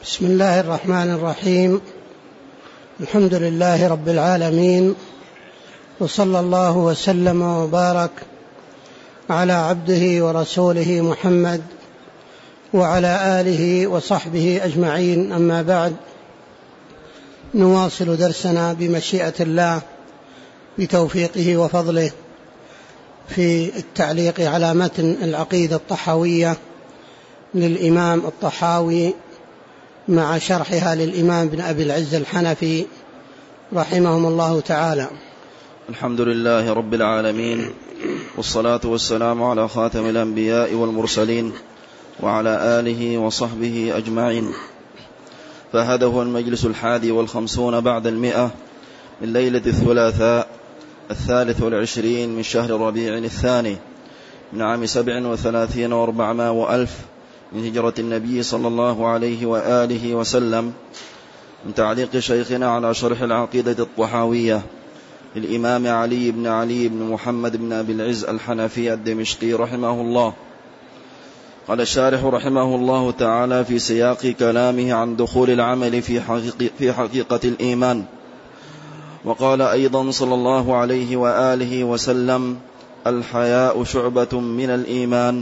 بسم الله الرحمن الرحيم. الحمد لله رب العالمين، وصلى الله وسلم وبارك على عبده ورسوله محمد وعلى آله وصحبه أجمعين. أما بعد، نواصل درسنا بمشيئة الله بتوفيقه وفضله في التعليق على متن العقيدة الطحاوية للإمام الطحاوي مع شرحها للإمام ابن أبي العز الحنفي رحمهم الله تعالى. الحمد لله رب العالمين، والصلاة والسلام على خاتم الأنبياء والمرسلين وعلى آله وصحبه أجمعين. فهذا هو المجلس 51 بعد 100 من ليلة الثلاثاء 23 من شهر ربيع الثاني من عام 37 و400 وألف من هجرة النبي صلى الله عليه وآله وسلم، من تعليق شيخنا على شرح العقيدة الطحاوية للإمام علي بن محمد بن أبي العز الحنفي الدمشقي رحمه الله. قال الشارح رحمه الله تعالى في سياق كلامه عن دخول العمل في حقيقة الإيمان، وقال أيضا صلى الله عليه وآله وسلم: الحياء شعبة من الإيمان.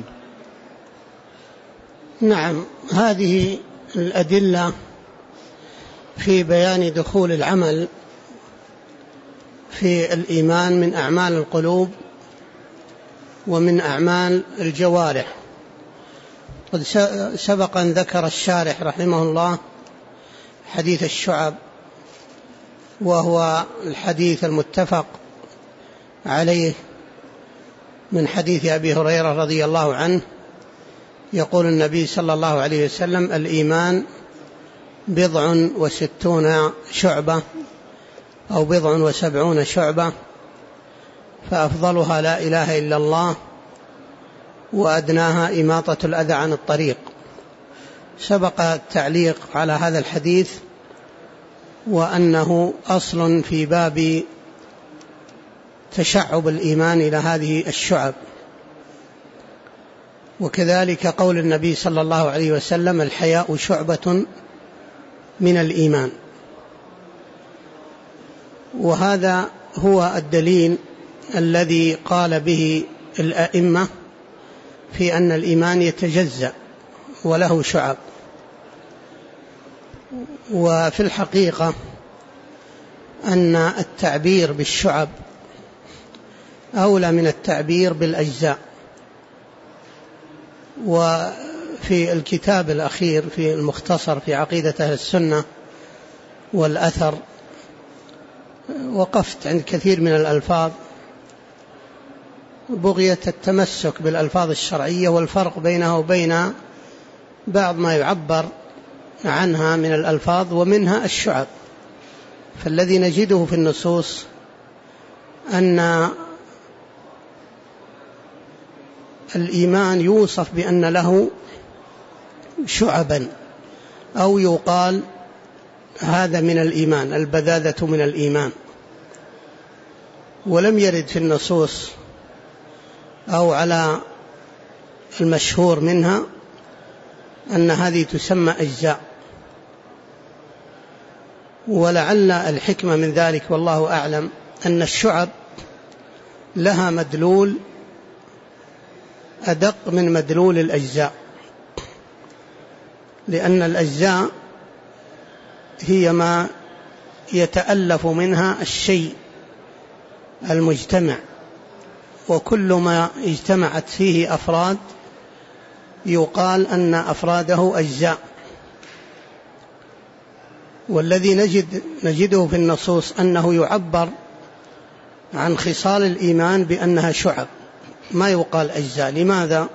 نعم، هذه الأدلة في بيان دخول العمل في الإيمان من أعمال القلوب ومن أعمال الجوارح. قد سبق أن ذكر الشارح رحمه الله حديث الشعب، وهو الحديث المتفق عليه من حديث أبي هريرة رضي الله عنه، يقول النبي صلى الله عليه وسلم: الإيمان 60 شعبة أو 70 شعبة، فأفضلها لا إله إلا الله، وأدناها إماطة الأذى عن الطريق. سبق التعليق على هذا الحديث، وأنه أصل في باب تشعب الإيمان إلى هذه الشعب. وكذلك قول النبي صلى الله عليه وسلم: الحياء شعبة من الإيمان. وهذا هو الدليل الذي قال به الأئمة في أن الإيمان يتجزأ وله شعب. وفي الحقيقة أن التعبير بالشعب أولى من التعبير بالأجزاء. وفي الكتاب الأخير في المختصر في عقيدة أهل السنة والأثر وقفت عند كثير من الألفاظ بغية التمسك بالألفاظ الشرعية والفرق بينها وبين بعض ما يعبر عنها من الألفاظ، ومنها الشعب. فالذي نجده في النصوص أن الإيمان يوصف بأن له شعبا، أو يقال هذا من الإيمان، البذاذة من الإيمان. ولم يرد في النصوص أو على المشهور منها أن هذه تسمى أجزاء. ولعل الحكمة من ذلك والله أعلم أن الشعب لها مدلول أدق من مدلول الأجزاء، لأن الأجزاء هي ما يتألف منها الشيء المجتمع، وكل ما اجتمعت فيه أفراد يقال أن أفراده أجزاء. والذي نجده في النصوص أنه يعبر عن خصال الإيمان بأنها شعب، ما يقال أجزاء. لماذا؟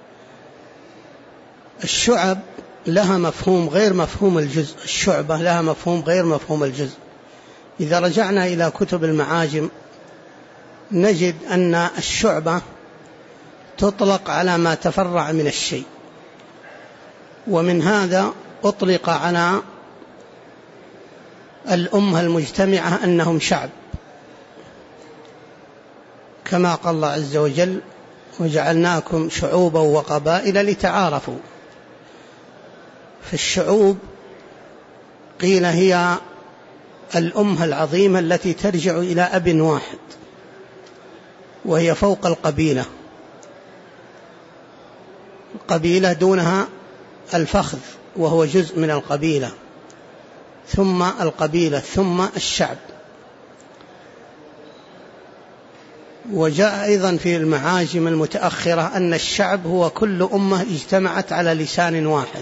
الشعب لها مفهوم غير مفهوم الجزء، الشعبة لها مفهوم غير مفهوم الجزء. إذا رجعنا إلى كتب المعاجم نجد أن الشعبة تطلق على ما تفرع من الشيء، ومن هذا أطلق على الأمة المجتمعة أنهم شعب، كما قال الله عز وجل: وجعلناكم شعوبا وقبائل لتعارفوا. فالشعوب قيل هي الأمة العظيمة التي ترجع إلى أب واحد، وهي فوق القبيلة، القبيلة دونها الفخذ وهو جزء من القبيلة، ثم القبيلة، ثم الشعب. وجاء أيضا في المعاجم المتأخرة أن الشعب هو كل أمة اجتمعت على لسان واحد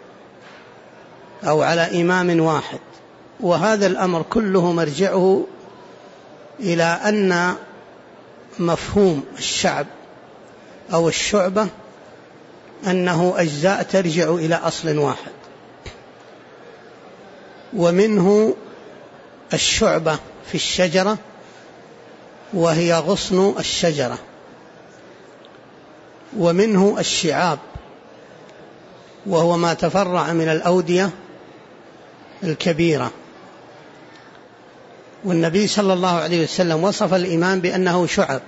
أو على إمام واحد، وهذا الأمر كله مرجعه إلى أن مفهوم الشعب أو الشعبة أنه أجزاء ترجع إلى أصل واحد. ومنه الشعبة في الشجرة وهي غصن الشجرة، ومنه الشعاب وهو ما تفرع من الأودية الكبيرة. والنبي صلى الله عليه وسلم وصف الإيمان بأنه شعب،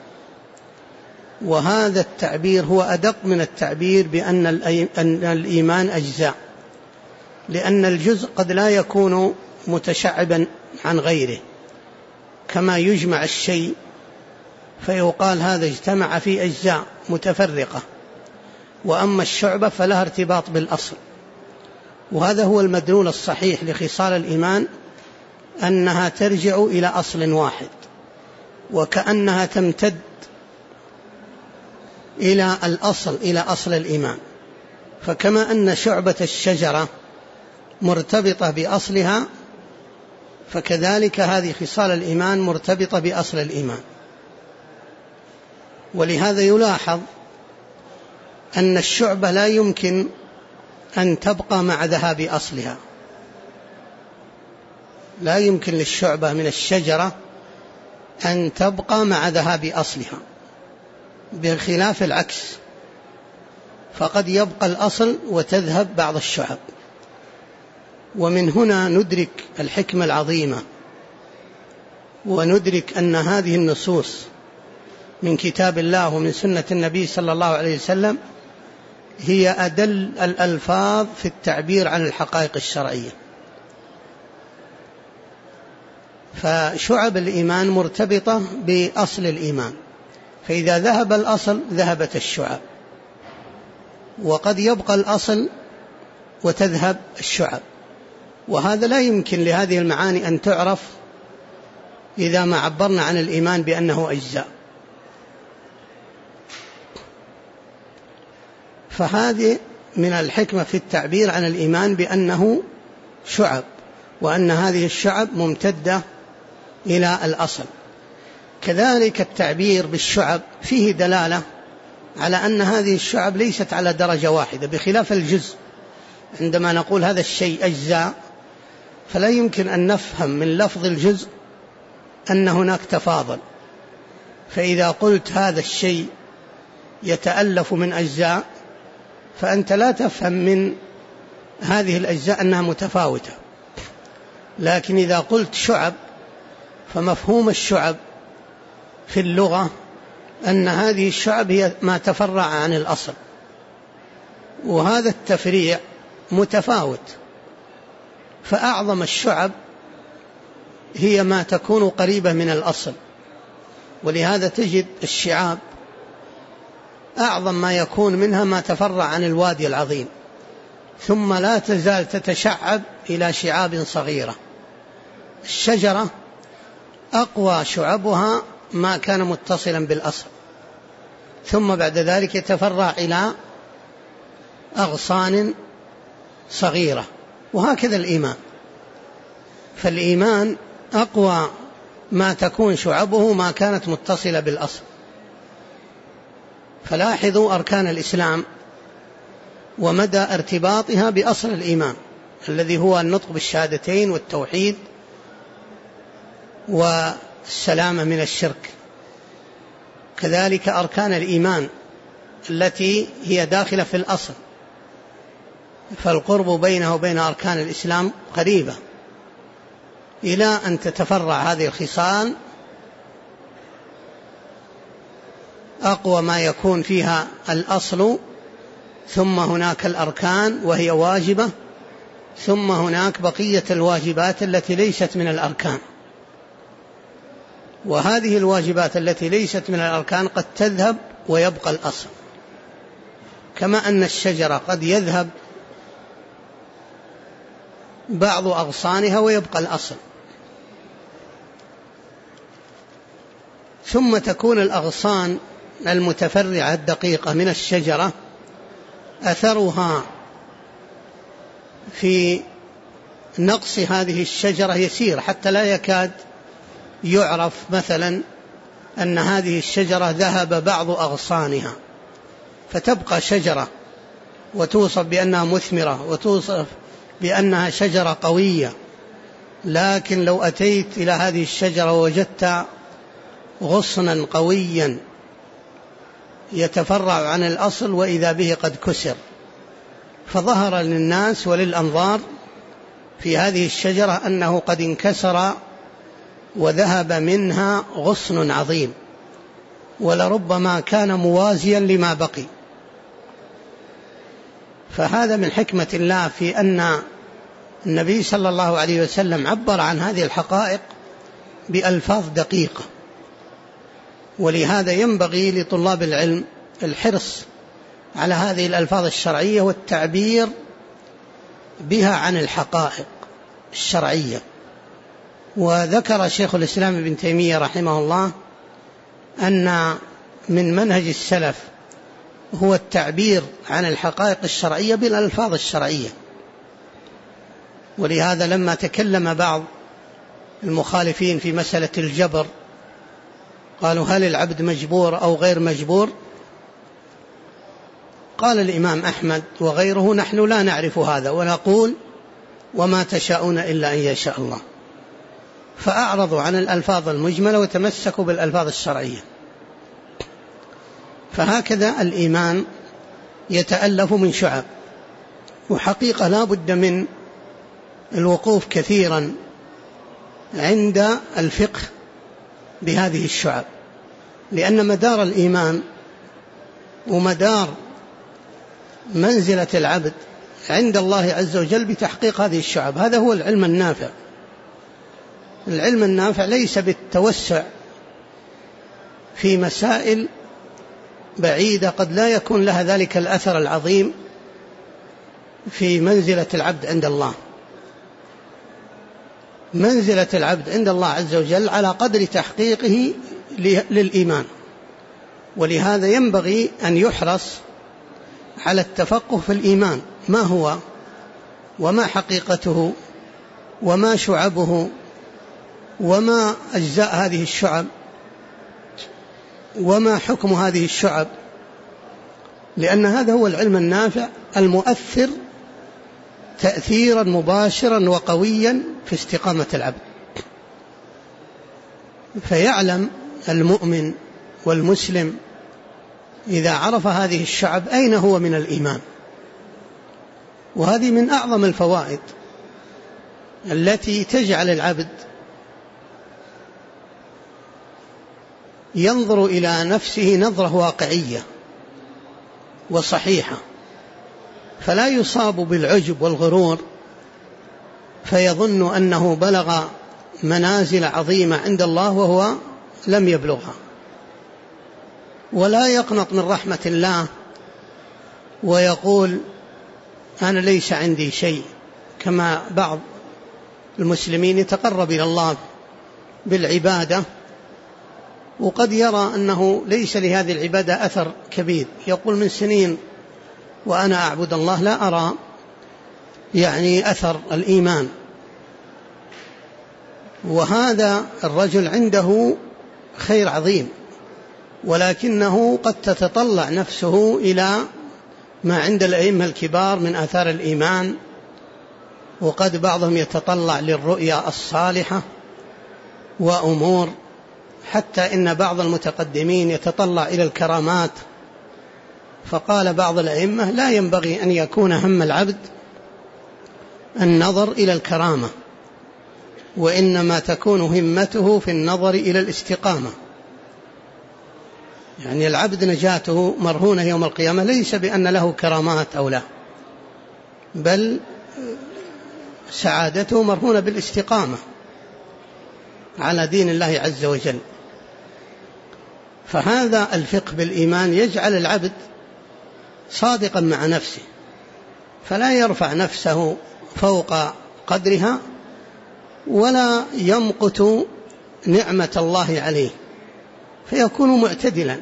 وهذا التعبير هو أدق من التعبير بأن الإيمان أجزاء، لأن الجزء قد لا يكون متشعبا عن غيره، كما يجمع الشيء فيقال هذا اجتمع في أجزاء متفرقة، وأما الشعبة فلها ارتباط بالأصل. وهذا هو المدلول الصحيح لخصال الإيمان، أنها ترجع إلى أصل واحد، وكأنها تمتد إلى الأصل، إلى أصل الإيمان. فكما أن شعبة الشجرة مرتبطة بأصلها، فكذلك هذه خصال الإيمان مرتبطة بأصل الإيمان. ولهذا يلاحظ أن الشعبة لا يمكن أن تبقى مع ذهاب أصلها، لا يمكن للشعبة من الشجرة أن تبقى مع ذهاب أصلها، بخلاف العكس، فقد يبقى الأصل وتذهب بعض الشعب. ومن هنا ندرك الحكمة العظيمة، وندرك أن هذه النصوص من كتاب الله ومن سنة النبي صلى الله عليه وسلم هي أدل الألفاظ في التعبير عن الحقائق الشرعية. فشعب الإيمان مرتبطة بأصل الإيمان، فإذا ذهب الأصل ذهبت الشعب، وقد يبقى الأصل وتذهب الشعب. وهذا لا يمكن لهذه المعاني أن تعرف إذا ما عبرنا عن الإيمان بأنه أجزاء. فهذه من الحكمة في التعبير عن الإيمان بأنه شعب، وأن هذه الشعب ممتدة إلى الأصل. كذلك التعبير بالشعب فيه دلالة على أن هذه الشعب ليست على درجة واحدة، بخلاف الجزء. عندما نقول هذا الشيء أجزاء فلا يمكن أن نفهم من لفظ الجزء أن هناك تفاضل. فإذا قلت هذا الشيء يتألف من أجزاء فأنت لا تفهم من هذه الأجزاء أنها متفاوتة. لكن إذا قلت شعب فمفهوم الشعب في اللغة أن هذه الشعب هي ما تفرع عن الأصل، وهذا التفريع متفاوت. فأعظم الشعب هي ما تكون قريبة من الأصل، ولهذا تجد الشعاب أعظم ما يكون منها ما تفرع عن الوادي العظيم، ثم لا تزال تتشعب إلى شعاب صغيرة. الشجرة أقوى شعبها ما كان متصلا بالأصل، ثم بعد ذلك يتفرع إلى أغصان صغيرة، وهكذا الإيمان. فالإيمان أقوى ما تكون شعبه ما كانت متصلة بالأصل. فلاحظوا أركان الإسلام ومدى ارتباطها بأصل الإيمان الذي هو النطق بالشهادتين والتوحيد والسلامة من الشرك. كذلك أركان الإيمان التي هي داخلة في الأصل، فالقرب بينه وبين أركان الإسلام قريبة، إلى أن تتفرع هذه الخصال أقوى ما يكون فيها الأصل، ثم هناك الأركان وهي واجبة، ثم هناك بقية الواجبات التي ليست من الأركان، وهذه الواجبات التي ليست من الأركان قد تذهب ويبقى الأصل، كما أن الشجرة قد يذهب بعض أغصانها ويبقى الأصل. ثم تكون الأغصان المتفرعة الدقيقة من الشجرة أثرها في نقص هذه الشجرة يسير، حتى لا يكاد يعرف مثلا أن هذه الشجرة ذهب بعض أغصانها، فتبقى شجرة وتوصف بأنها مثمرة وتوصف بأنها شجرة قوية. لكن لو أتيت إلى هذه الشجرة ووجدت غصنا قويا يتفرع عن الأصل وإذا به قد كسر، فظهر للناس وللأنظار في هذه الشجرة أنه قد انكسر وذهب منها غصن عظيم، ولربما كان موازيا لما بقي. فهذا من حكمة الله في أن النبي صلى الله عليه وسلم عبر عن هذه الحقائق بألفاظ دقيقة، ولهذا ينبغي لطلاب العلم الحرص على هذه الألفاظ الشرعية والتعبير بها عن الحقائق الشرعية. وذكر شيخ الإسلام ابن تيمية رحمه الله أن من منهج السلف هو التعبير عن الحقائق الشرعية بالألفاظ الشرعية. ولهذا لما تكلم بعض المخالفين في مسألة الجبر قالوا هل العبد مجبور أو غير مجبور؟ قال الإمام أحمد وغيره نحن لا نعرف هذا ونقول وما تشاءون إلا أن يشاء الله، فأعرضوا عن الألفاظ المجملة وتمسكوا بالألفاظ الشرعية. فهكذا الإيمان يتألف من شعب، وحقيقة لا بد من الوقوف كثيرا عند الفقه بهذه الشعب، لأن مدار الإيمان ومدار منزلة العبد عند الله عز وجل بتحقيق هذه الشعب. هذا هو العلم النافع. العلم النافع ليس بالتوسع في مسائل بعيدة قد لا يكون لها ذلك الأثر العظيم في منزلة العبد عند الله. منزلة العبد عند الله عز وجل على قدر تحقيقه للإيمان، ولهذا ينبغي أن يحرص على التفقه في الإيمان، ما هو وما حقيقته وما شعبه وما أجزاء هذه الشعب وما حكم هذه الشعب، لأن هذا هو العلم النافع المؤثر تأثيرا مباشرا وقويا في استقامة العبد. فيعلم المؤمن والمسلم إذا عرف هذه الشعب أين هو من الإيمان. وهذه من أعظم الفوائد التي تجعل العبد ينظر إلى نفسه نظرة واقعية وصحيحة، فلا يصاب بالعجب والغرور فيظن أنه بلغ منازل عظيمة عند الله وهو لم يبلغها، ولا يقنط من رحمة الله ويقول أنا ليس عندي شيء، كما بعض المسلمين يتقرب إلى الله بالعبادة وقد يرى أنه ليس لهذه العبادة أثر كبير، يقول من سنين وأنا أعبد الله لا أرى يعني أثر الإيمان. وهذا الرجل عنده خير عظيم، ولكنه قد تتطلع نفسه إلى ما عند الأئمة الكبار من آثار الإيمان، وقد بعضهم يتطلع للرؤيا الصالحة وأمور، حتى إن بعض المتقدمين يتطلع إلى الكرامات. فقال بعض الأئمة لا ينبغي أن يكون هم العبد النظر إلى الكرامة، وإنما تكون همته في النظر إلى الاستقامة. يعني العبد نجاته مرهونة يوم القيامة ليس بأن له كرامات أو لا، بل سعادته مرهونة بالاستقامة على دين الله عز وجل. فهذا الفقه بالإيمان يجعل العبد صادقا مع نفسه، فلا يرفع نفسه فوق قدرها ولا يمقت نعمة الله عليه، فيكون معتدلا.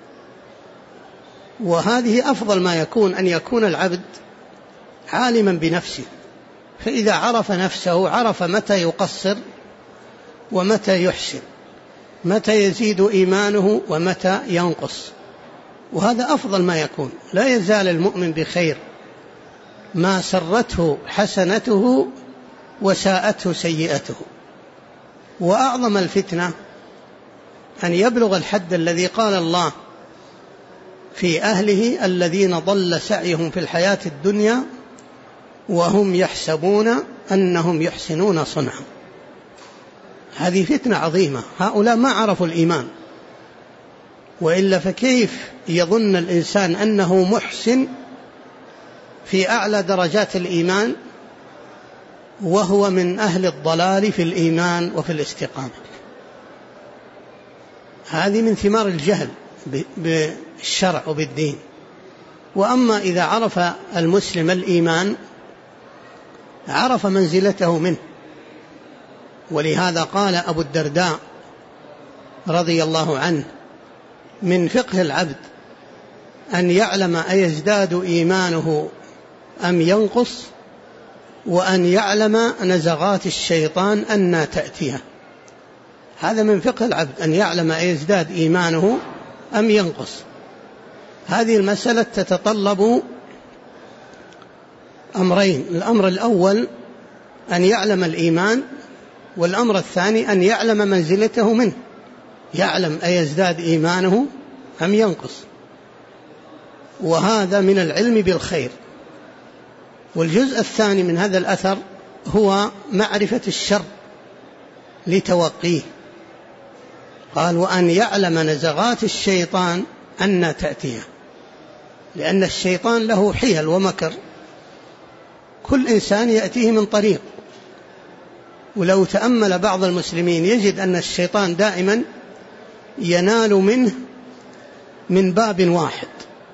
وهذه أفضل ما يكون، أن يكون العبد عالما بنفسه، فإذا عرف نفسه عرف متى يقصر ومتى يحسن، متى يزيد إيمانه ومتى ينقص، وهذا أفضل ما يكون. لا يزال المؤمن بخير ما سرته حسنته وساءته سيئته. وأعظم الفتنة أن يبلغ الحد الذي قال الله في أهله الذين ضل سعيهم في الحياة الدنيا وهم يحسبون أنهم يحسنون صنعا. هذه فتنة عظيمة، هؤلاء ما عرفوا الإيمان، وإلا فكيف يظن الإنسان أنه محسن في أعلى درجات الإيمان وهو من أهل الضلال في الإيمان وفي الاستقامة؟ هذه من ثمار الجهل بالشرع وبالدين. وأما إذا عرف المسلم الإيمان عرف منزلته منه. ولهذا قال أبو الدرداء رضي الله عنه: من فقه العبد أن يعلم أيزداد إيمانه أم ينقص، وأن يعلم نزغات الشيطان أن تأتيه. هذا من فقه العبد، أن يعلم أيزداد إيمانه أم ينقص. هذه المسألة تتطلب أمرين: الأمر الأول أن يعلم الإيمان، والأمر الثاني أن يعلم منزلته منه، يعلم أيزداد إيمانه أم ينقص. وهذا من العلم بالخير. والجزء الثاني من هذا الأثر هو معرفة الشر لتوقيه. قال: وأن يعلم نزغات الشيطان أن تأتيه، لأن الشيطان له حيل ومكر، كل إنسان يأتيه من طريق. ولو تأمل بعض المسلمين يجد أن الشيطان دائما ينال منه من باب واحد،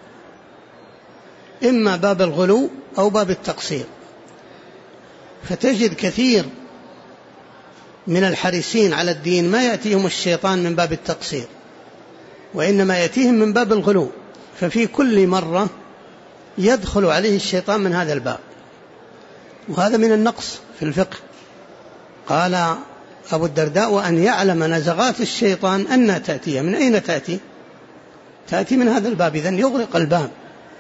إما باب الغلو أو باب التقصير. فتجد كثير من الحريصين على الدين ما يأتيهم الشيطان من باب التقصير، وإنما يأتيهم من باب الغلو، ففي كل مرة يدخل عليه الشيطان من هذا الباب، وهذا من النقص في الفقه. قال أبو الدرداء: وأن يعلم نزغات الشيطان أن تأتيه. من أين تأتي؟ تأتي من هذا الباب، إذن يغلق الباب.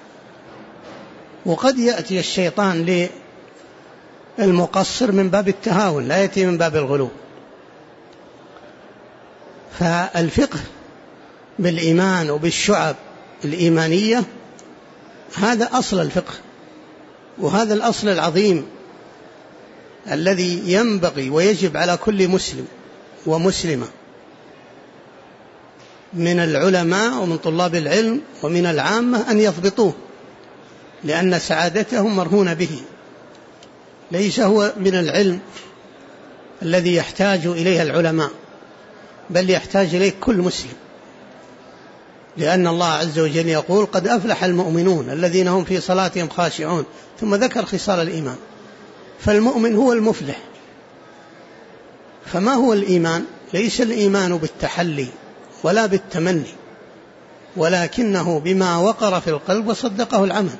وقد يأتي الشيطان للمقصر من باب التهاون، لا يأتي من باب الغلو. فالفقه بالإيمان وبالشعب الإيمانية هذا أصل الفقه، وهذا الأصل العظيم الذي ينبغي ويجب على كل مسلم ومسلمة من العلماء ومن طلاب العلم ومن العامة أن يضبطوه، لأن سعادتهم مرهونة به. ليس هو من العلم الذي يحتاج إليه العلماء، بل يحتاج إليه كل مسلم، لأن الله عز وجل يقول: قد أفلح المؤمنون الذين هم في صلاتهم خاشعون، ثم ذكر خصال الإيمان. فالمؤمن هو المفلح. فما هو الإيمان؟ ليس الإيمان بالتحلي ولا بالتمني، ولكنه بما وقر في القلب وصدقه العمل.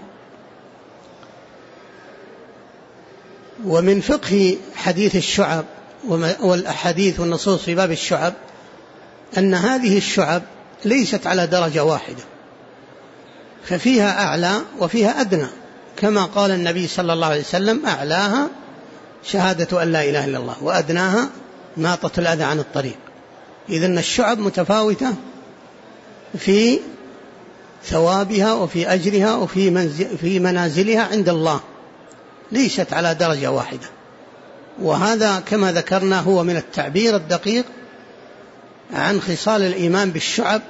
ومن فقه حديث الشعب والأحاديث والنصوص في باب الشعب أن هذه الشعب ليست على درجة واحدة، ففيها أعلى وفيها أدنى، كما قال النبي صلى الله عليه وسلم: أعلاها شهادة أن لا إله إلا الله، وأدناها ماطة الأذى عن الطريق. إذن الشعب متفاوتة في ثوابها وفي أجرها وفي منازلها عند الله، ليست على درجة واحدة. وهذا كما ذكرنا هو من التعبير الدقيق عن خصال الإيمان بالشعب،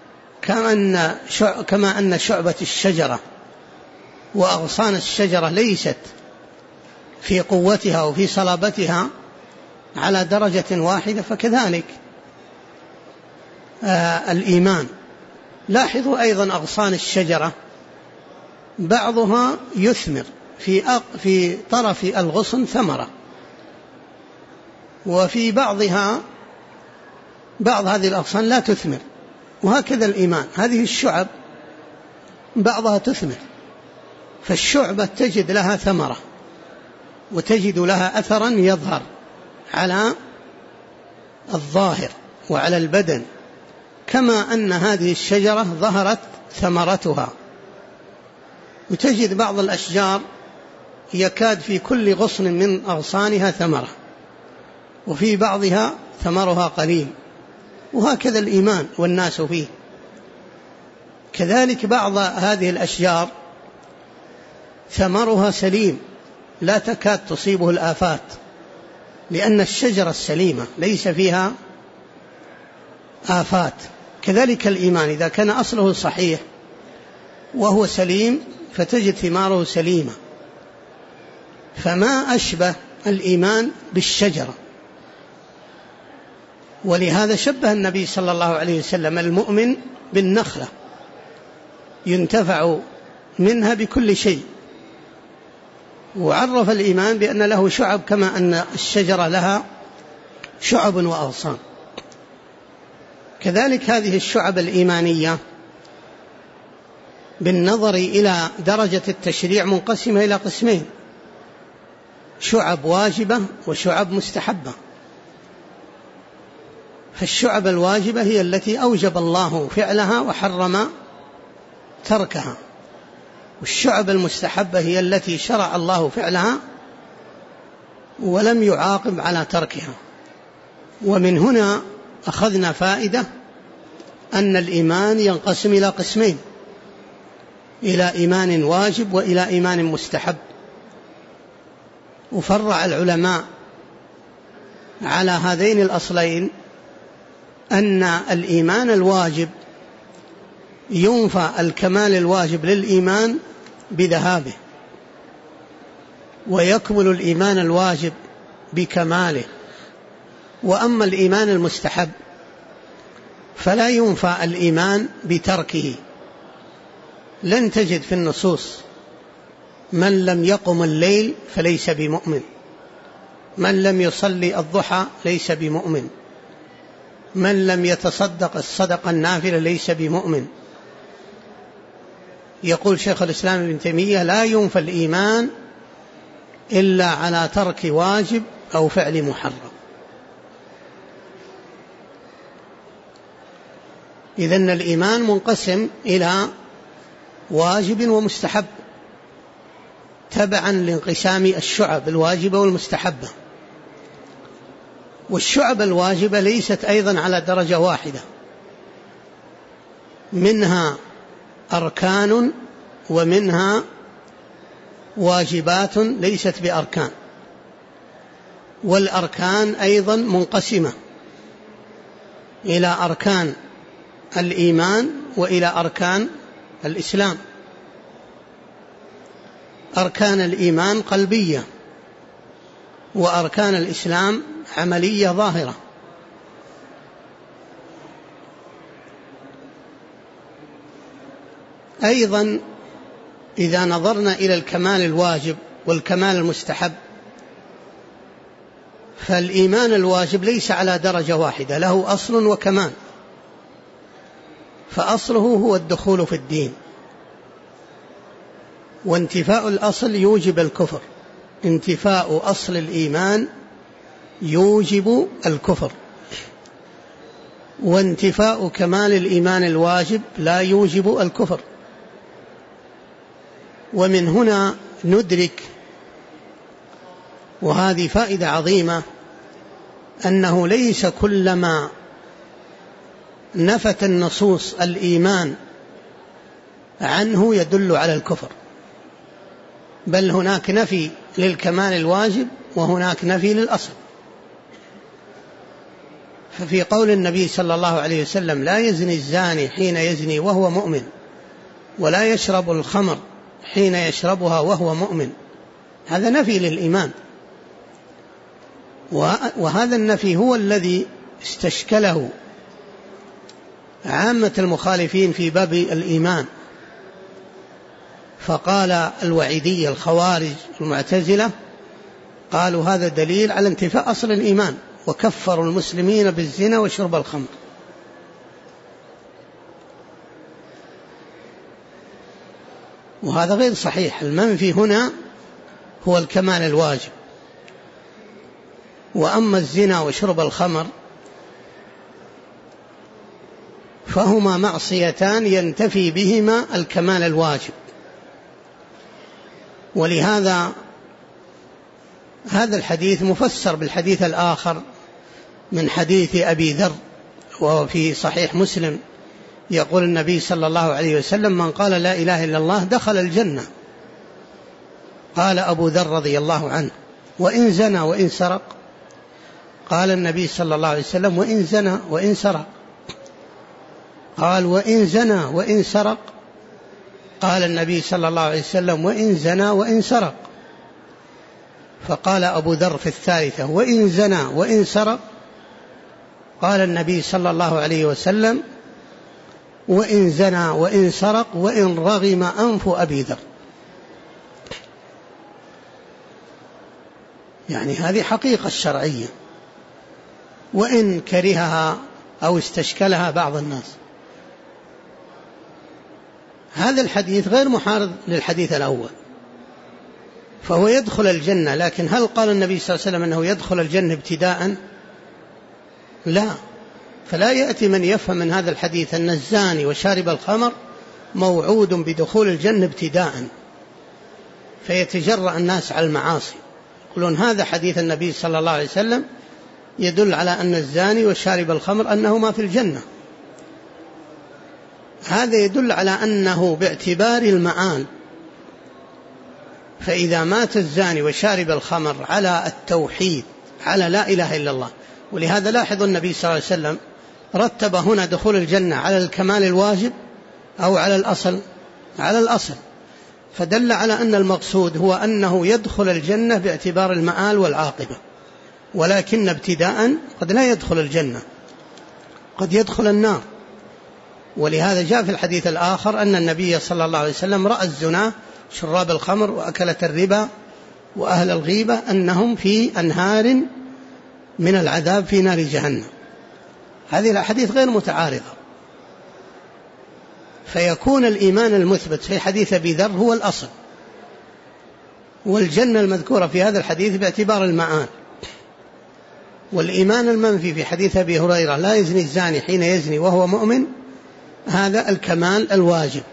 كما أن شعبة الشجرة وأغصان الشجرة ليست في قوتها وفي صلابتها على درجة واحدة، فكذلك الإيمان. لاحظوا أيضا أغصان الشجرة بعضها يثمر في طرف الغصن ثمرة، وفي بعض هذه الأغصان لا تثمر، وهكذا الإيمان. هذه الشعب بعضها تثمر، فالشعبة تجد لها ثمرة وتجد لها أثرا يظهر على الظاهر وعلى البدن، كما أن هذه الشجرة ظهرت ثمرتها. وتجد بعض الأشجار يكاد في كل غصن من أغصانها ثمرة، وفي بعضها ثمرها قليل، وهكذا الإيمان والناس فيه. كذلك بعض هذه الأشجار ثمرها سليم لا تكاد تصيبه الآفات، لأن الشجرة السليمة ليس فيها آفات. كذلك الإيمان إذا كان أصله صحيح وهو سليم فتجد ثماره سليمة. فما أشبه الإيمان بالشجرة، ولهذا شبه النبي صلى الله عليه وسلم المؤمن بالنخلة ينتفع منها بكل شيء، وعرف الإيمان بأن له شعب كما أن الشجرة لها شعب وأغصان. كذلك هذه الشعب الإيمانية بالنظر إلى درجة التشريع منقسمة إلى قسمين: شعب واجبة وشعب مستحبة. فالشعب الواجبة هي التي أوجب الله فعلها وحرم تركها، والشعب المستحبة هي التي شرع الله فعلها ولم يعاقب على تركها. ومن هنا أخذنا فائدة أن الإيمان ينقسم إلى قسمين: إلى إيمان واجب وإلى إيمان مستحب. وفرع العلماء على هذين الأصلين أن الإيمان الواجب ينفى الكمال الواجب للإيمان بذهابه، ويكمل الإيمان الواجب بكماله. وأما الإيمان المستحب فلا ينفى الإيمان بتركه. لن تجد في النصوص من لم يقم الليل فليس بمؤمن، من لم يصلي الضحى ليس بمؤمن، من لم يتصدق الصدقة النافلة ليس بمؤمن. يقول شيخ الإسلام ابن تيمية: لا ينفى الإيمان إلا على ترك واجب أو فعل محرم. إذن الإيمان منقسم إلى واجب ومستحب تبعا لانقسام الشعب الواجبة والمستحبة. والشعب الواجبة ليست أيضا على درجة واحدة، منها أركان ومنها واجبات ليست بأركان. والأركان أيضا منقسمة إلى أركان الإيمان وإلى أركان الإسلام. أركان الإيمان قلبية، وأركان الإسلام عملية ظاهرة. أيضا إذا نظرنا إلى الكمال الواجب والكمال المستحب، فالإيمان الواجب ليس على درجة واحدة، له أصل وكمال. فأصله هو الدخول في الدين، وانتفاء الأصل يوجب الكفر. انتفاء أصل الإيمان يوجب الكفر، وانتفاء كمال الإيمان الواجب لا يوجب الكفر. ومن هنا ندرك، وهذه فائدة عظيمة، أنه ليس كلما نفت النصوص الإيمان عنه يدل على الكفر، بل هناك نفي للكمال الواجب وهناك نفي للأصل. ففي قول النبي صلى الله عليه وسلم: لا يزني الزاني حين يزني وهو مؤمن، ولا يشرب الخمر حين يشربها وهو مؤمن، هذا نفي للإيمان، وهذا النفي هو الذي استشكله عامة المخالفين في باب الإيمان، فقال الوعيدية الخوارج المعتزلة قالوا هذا دليل على انتفاء أصل الإيمان، وكفروا المسلمين بالزنا وشرب الخمر. وهذا غير صحيح. المنفي هنا هو الكمال الواجب، وأما الزنا وشرب الخمر فهما معصيتان ينتفي بهما الكمال الواجب. ولهذا هذا الحديث مفسر بالحديث الآخر من حديث أبي ذر، وهو في صحيح مسلم، يقول النبي صلى الله عليه وسلم: من قال لا إله إلا الله دخل الجنة. قال أبو ذر رضي الله عنه: وإن زنى وإن سرق؟ قال النبي صلى الله عليه وسلم: وإن زنى وإن سرق. قال: وإن زنى وإن سرق؟ قال النبي صلى الله عليه وسلم: وإن زنى وإن سرق. فقال أبو ذر في الثالثة: وإن زنى وإن سرق؟ قال النبي صلى الله عليه وسلم: وإن زنى وإن سرق وإن رغم أنف أبي ذر. يعني هذه حقيقة شرعية، وإن كرهها أو استشكلها بعض الناس. هذا الحديث غير محارب للحديث الأول، فهو يدخل الجنة، لكن هل قال النبي صلى الله عليه وسلم أنه يدخل الجنة ابتداء؟ لا. فلا يأتي من يفهم من هذا الحديث أن الزاني وشارب الخمر موعود بدخول الجنة ابتداء، فيتجرأ الناس على المعاصي، يقولون هذا حديث النبي صلى الله عليه وسلم يدل على أن الزاني وشارب الخمر أنهما في الجنة. هذا يدل على أنه باعتبار المآل، فإذا مات الزاني وشارب الخمر على التوحيد، على لا إله إلا الله. ولهذا لاحظ النبي صلى الله عليه وسلم رتب هنا دخول الجنة على الكمال الواجب أو على الأصل؟ على الأصل، فدل على أن المقصود هو أنه يدخل الجنة باعتبار المآل والعاقبة، ولكن ابتداء قد لا يدخل الجنة، قد يدخل النار. ولهذا جاء في الحديث الآخر أن النبي صلى الله عليه وسلم رأى الزنا شراب الخمر وأكلة الربا وأهل الغيبة أنهم في أنهار من العذاب في نار جهنم. هذه الأحاديث غير متعارضة، فيكون الإيمان المثبت في حديث أبي ذر هو الأصل، والجنة المذكورة في هذا الحديث باعتبار المآل. والإيمان المنفي في حديث أبي هريرة لا يزني الزاني حين يزني وهو مؤمن، هذا الكمال الواجب.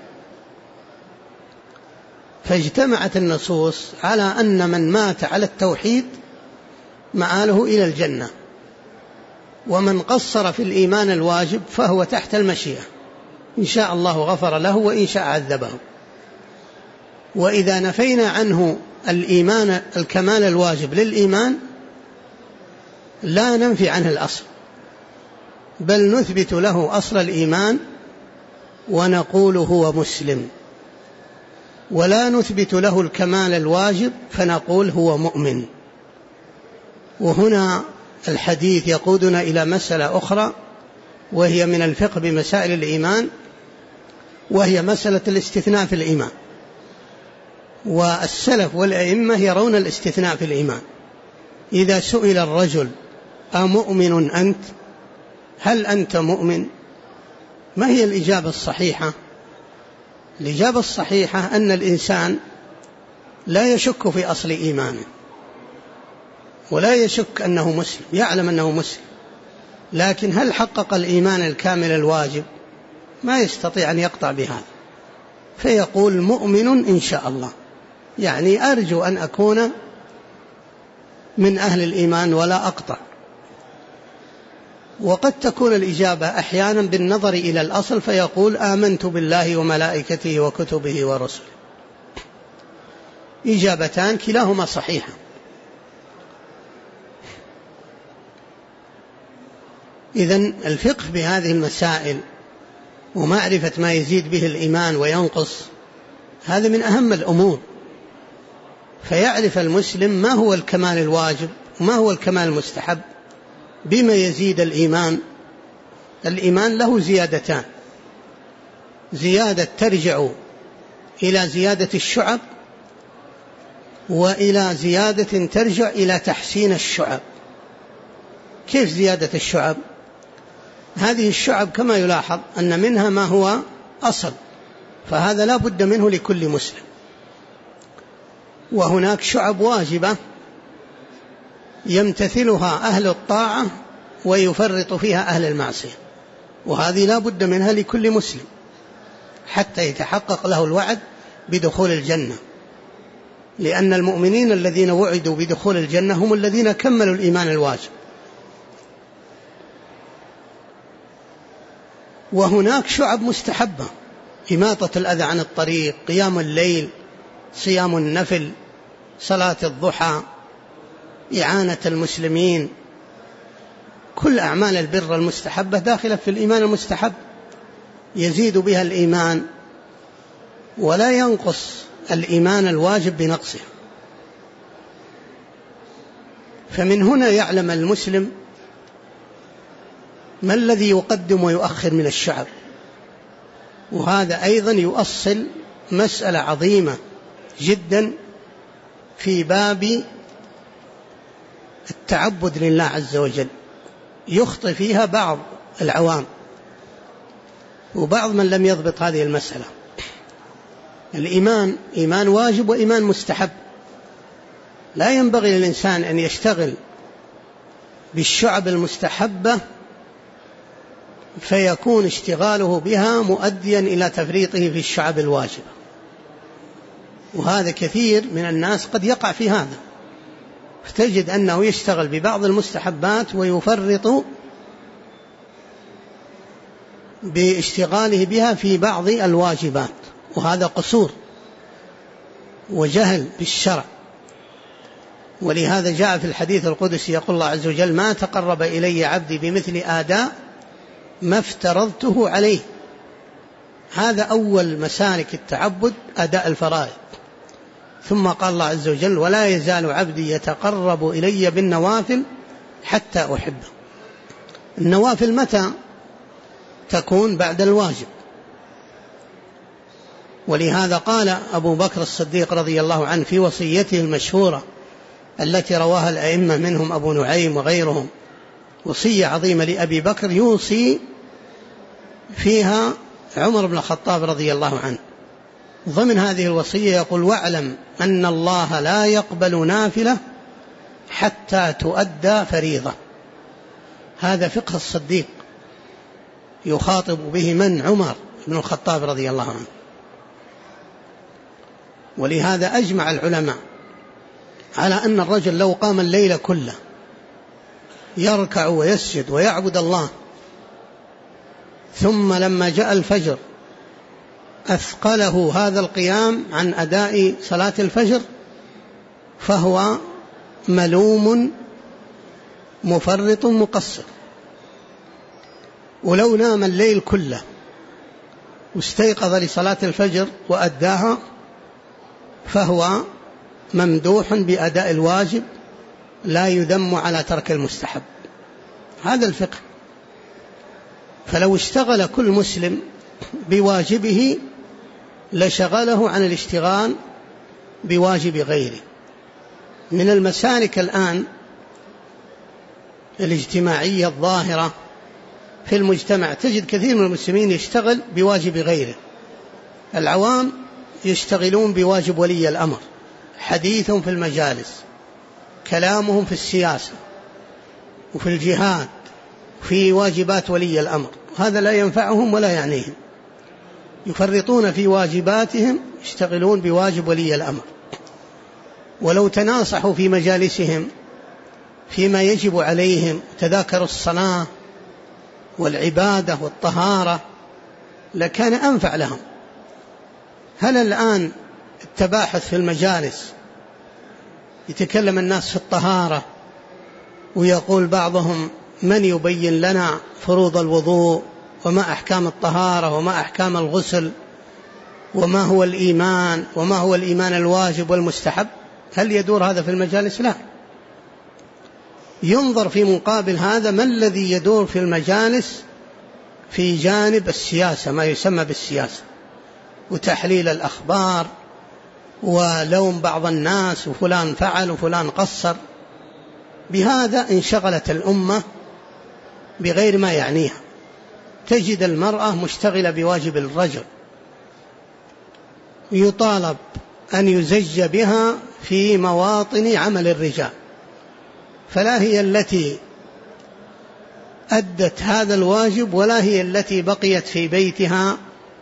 فاجتمعت النصوص على أن من مات على التوحيد مآله إلى الجنة، ومن قصر في الإيمان الواجب فهو تحت المشيئة، إن شاء الله غفر له وإن شاء عذبه. وإذا نفينا عنه الإيمان الكمال الواجب للإيمان لا ننفي عنه الأصل، بل نثبت له أصل الإيمان ونقول هو مسلم، ولا نثبت له الكمال الواجب فنقول هو مؤمن. وهنا الحديث يقودنا إلى مسألة أخرى، وهي من الفقه بمسائل الإيمان، وهي مسألة الاستثناء في الإيمان. والسلف والأئمة يرون الاستثناء في الإيمان. إذا سئل الرجل: أمؤمن أنت؟ هل أنت مؤمن؟ ما هي الإجابة الصحيحة؟ الإجابة الصحيحة أن الإنسان لا يشك في أصل إيمانه، ولا يشك أنه مسلم، يعلم أنه مسلم، لكن هل حقق الإيمان الكامل الواجب؟ ما يستطيع أن يقطع بهذا، فيقول مؤمن إن شاء الله، يعني أرجو أن أكون من أهل الإيمان ولا أقطع. وقد تكون الإجابة أحيانا بالنظر إلى الأصل، فيقول آمنت بالله وملائكته وكتبه ورسله. إجابتان كلاهما صحيحة. إذن الفقه بهذه المسائل ومعرفة ما يزيد به الإيمان وينقص، هذا من أهم الأمور، فيعرف المسلم ما هو الكمال الواجب وما هو الكمال المستحب، بما يزيد الإيمان. الإيمان له زيادتان: زيادة ترجع إلى زيادة الشعب، وإلى زيادة ترجع إلى تحسين الشعب. كيف زيادة الشعب؟ هذه الشعب كما يلاحظ أن منها ما هو أصل، فهذا لا بد منه لكل مسلم، وهناك شعب واجبة يمتثلها أهل الطاعة ويفرط فيها أهل المعصية، وهذه لا بد منها لكل مسلم حتى يتحقق له الوعد بدخول الجنة، لأن المؤمنين الذين وعدوا بدخول الجنة هم الذين كملوا الإيمان الواجب. وهناك شعب مستحبة: إماطة الأذى عن الطريق، قيام الليل، صيام النفل، صلاة الضحى، إعانة المسلمين. كل أعمال البر المستحبة داخلة في الإيمان المستحب، يزيد بها الإيمان ولا ينقص الإيمان الواجب بنقصه. فمن هنا يعلم المسلم ما الذي يقدم ويؤخر من الشعب، وهذا أيضا يؤصل مسألة عظيمة جدا في باب التعبد لله عز وجل، يخطئ فيها بعض العوام وبعض من لم يضبط هذه المسألة. الإيمان إيمان واجب وإيمان مستحب، لا ينبغي للإنسان أن يشتغل بالشعب المستحبة فيكون اشتغاله بها مؤديا إلى تفريطه في الشعب الواجبة، وهذا كثير من الناس قد يقع في هذا، فتجد أنه يشتغل ببعض المستحبات ويفرط باشتغاله بها في بعض الواجبات، وهذا قصور وجهل بالشرع. ولهذا جاء في الحديث القدسي يقول الله عز وجل: ما تقرب إلي عبدي بمثل آداء ما افترضته عليه. هذا أول مسالك التعبد، أداء الفرائض. ثم قال الله عز وجل: ولا يزال عبدي يتقرب إلي بالنوافل حتى أحبه. النوافل متى تكون؟ بعد الواجب. ولهذا قال أبو بكر الصديق رضي الله عنه في وصيته المشهورة التي رواها الأئمة منهم أبو نعيم وغيرهم، وصية عظيمة لأبي بكر يوصي فيها عمر بن الخطاب رضي الله عنه. ضمن هذه الوصية يقول: واعلم أن الله لا يقبل نافلة حتى تؤدى فريضة. هذا فقه الصديق يخاطب به من؟ عمر بن الخطاب رضي الله عنه. ولهذا أجمع العلماء على أن الرجل لو قام الليل كله يركع ويسجد ويعبد الله، ثم لما جاء الفجر أثقله هذا القيام عن أداء صلاة الفجر، فهو ملوم مفرط مقصر. ولو نام الليل كله واستيقظ لصلاة الفجر وأداها، فهو ممدوح بأداء الواجب، لا يذم على ترك المستحب. هذا الفقه. فلو اشتغل كل مسلم بواجبه لشغله عن الاشتغال بواجب غيره. من المسالك الآن الاجتماعية الظاهرة في المجتمع، تجد كثير من المسلمين يشتغل بواجب غيره. العوام يشتغلون بواجب ولي الأمر، حديثهم في المجالس، كلامهم في السياسة وفي الجهاد، في واجبات ولي الأمر. هذا لا ينفعهم ولا يعنيهم، يفرطون في واجباتهم، يشتغلون بواجب ولي الأمر. ولو تناصحوا في مجالسهم فيما يجب عليهم، تذاكروا الصلاة والعبادة والطهارة، لكان أنفع لهم. هل الآن التباحث في المجالس يتكلم الناس في الطهارة، ويقول بعضهم: من يبين لنا فروض الوضوء، وما أحكام الطهارة، وما أحكام الغسل، وما هو الإيمان، وما هو الإيمان الواجب والمستحب؟ هل يدور هذا في المجالس؟ لا، ينظر في مقابل هذا ما الذي يدور في المجالس في جانب السياسة، ما يسمى بالسياسة، وتحليل الأخبار ولوم بعض الناس وفلان فعل وفلان قصر. بهذا انشغلت الأمة بغير ما يعنيها. تجد المرأة مشتغلة بواجب الرجل، يطالب أن يزج بها في مواطن عمل الرجال، فلا هي التي أدت هذا الواجب ولا هي التي بقيت في بيتها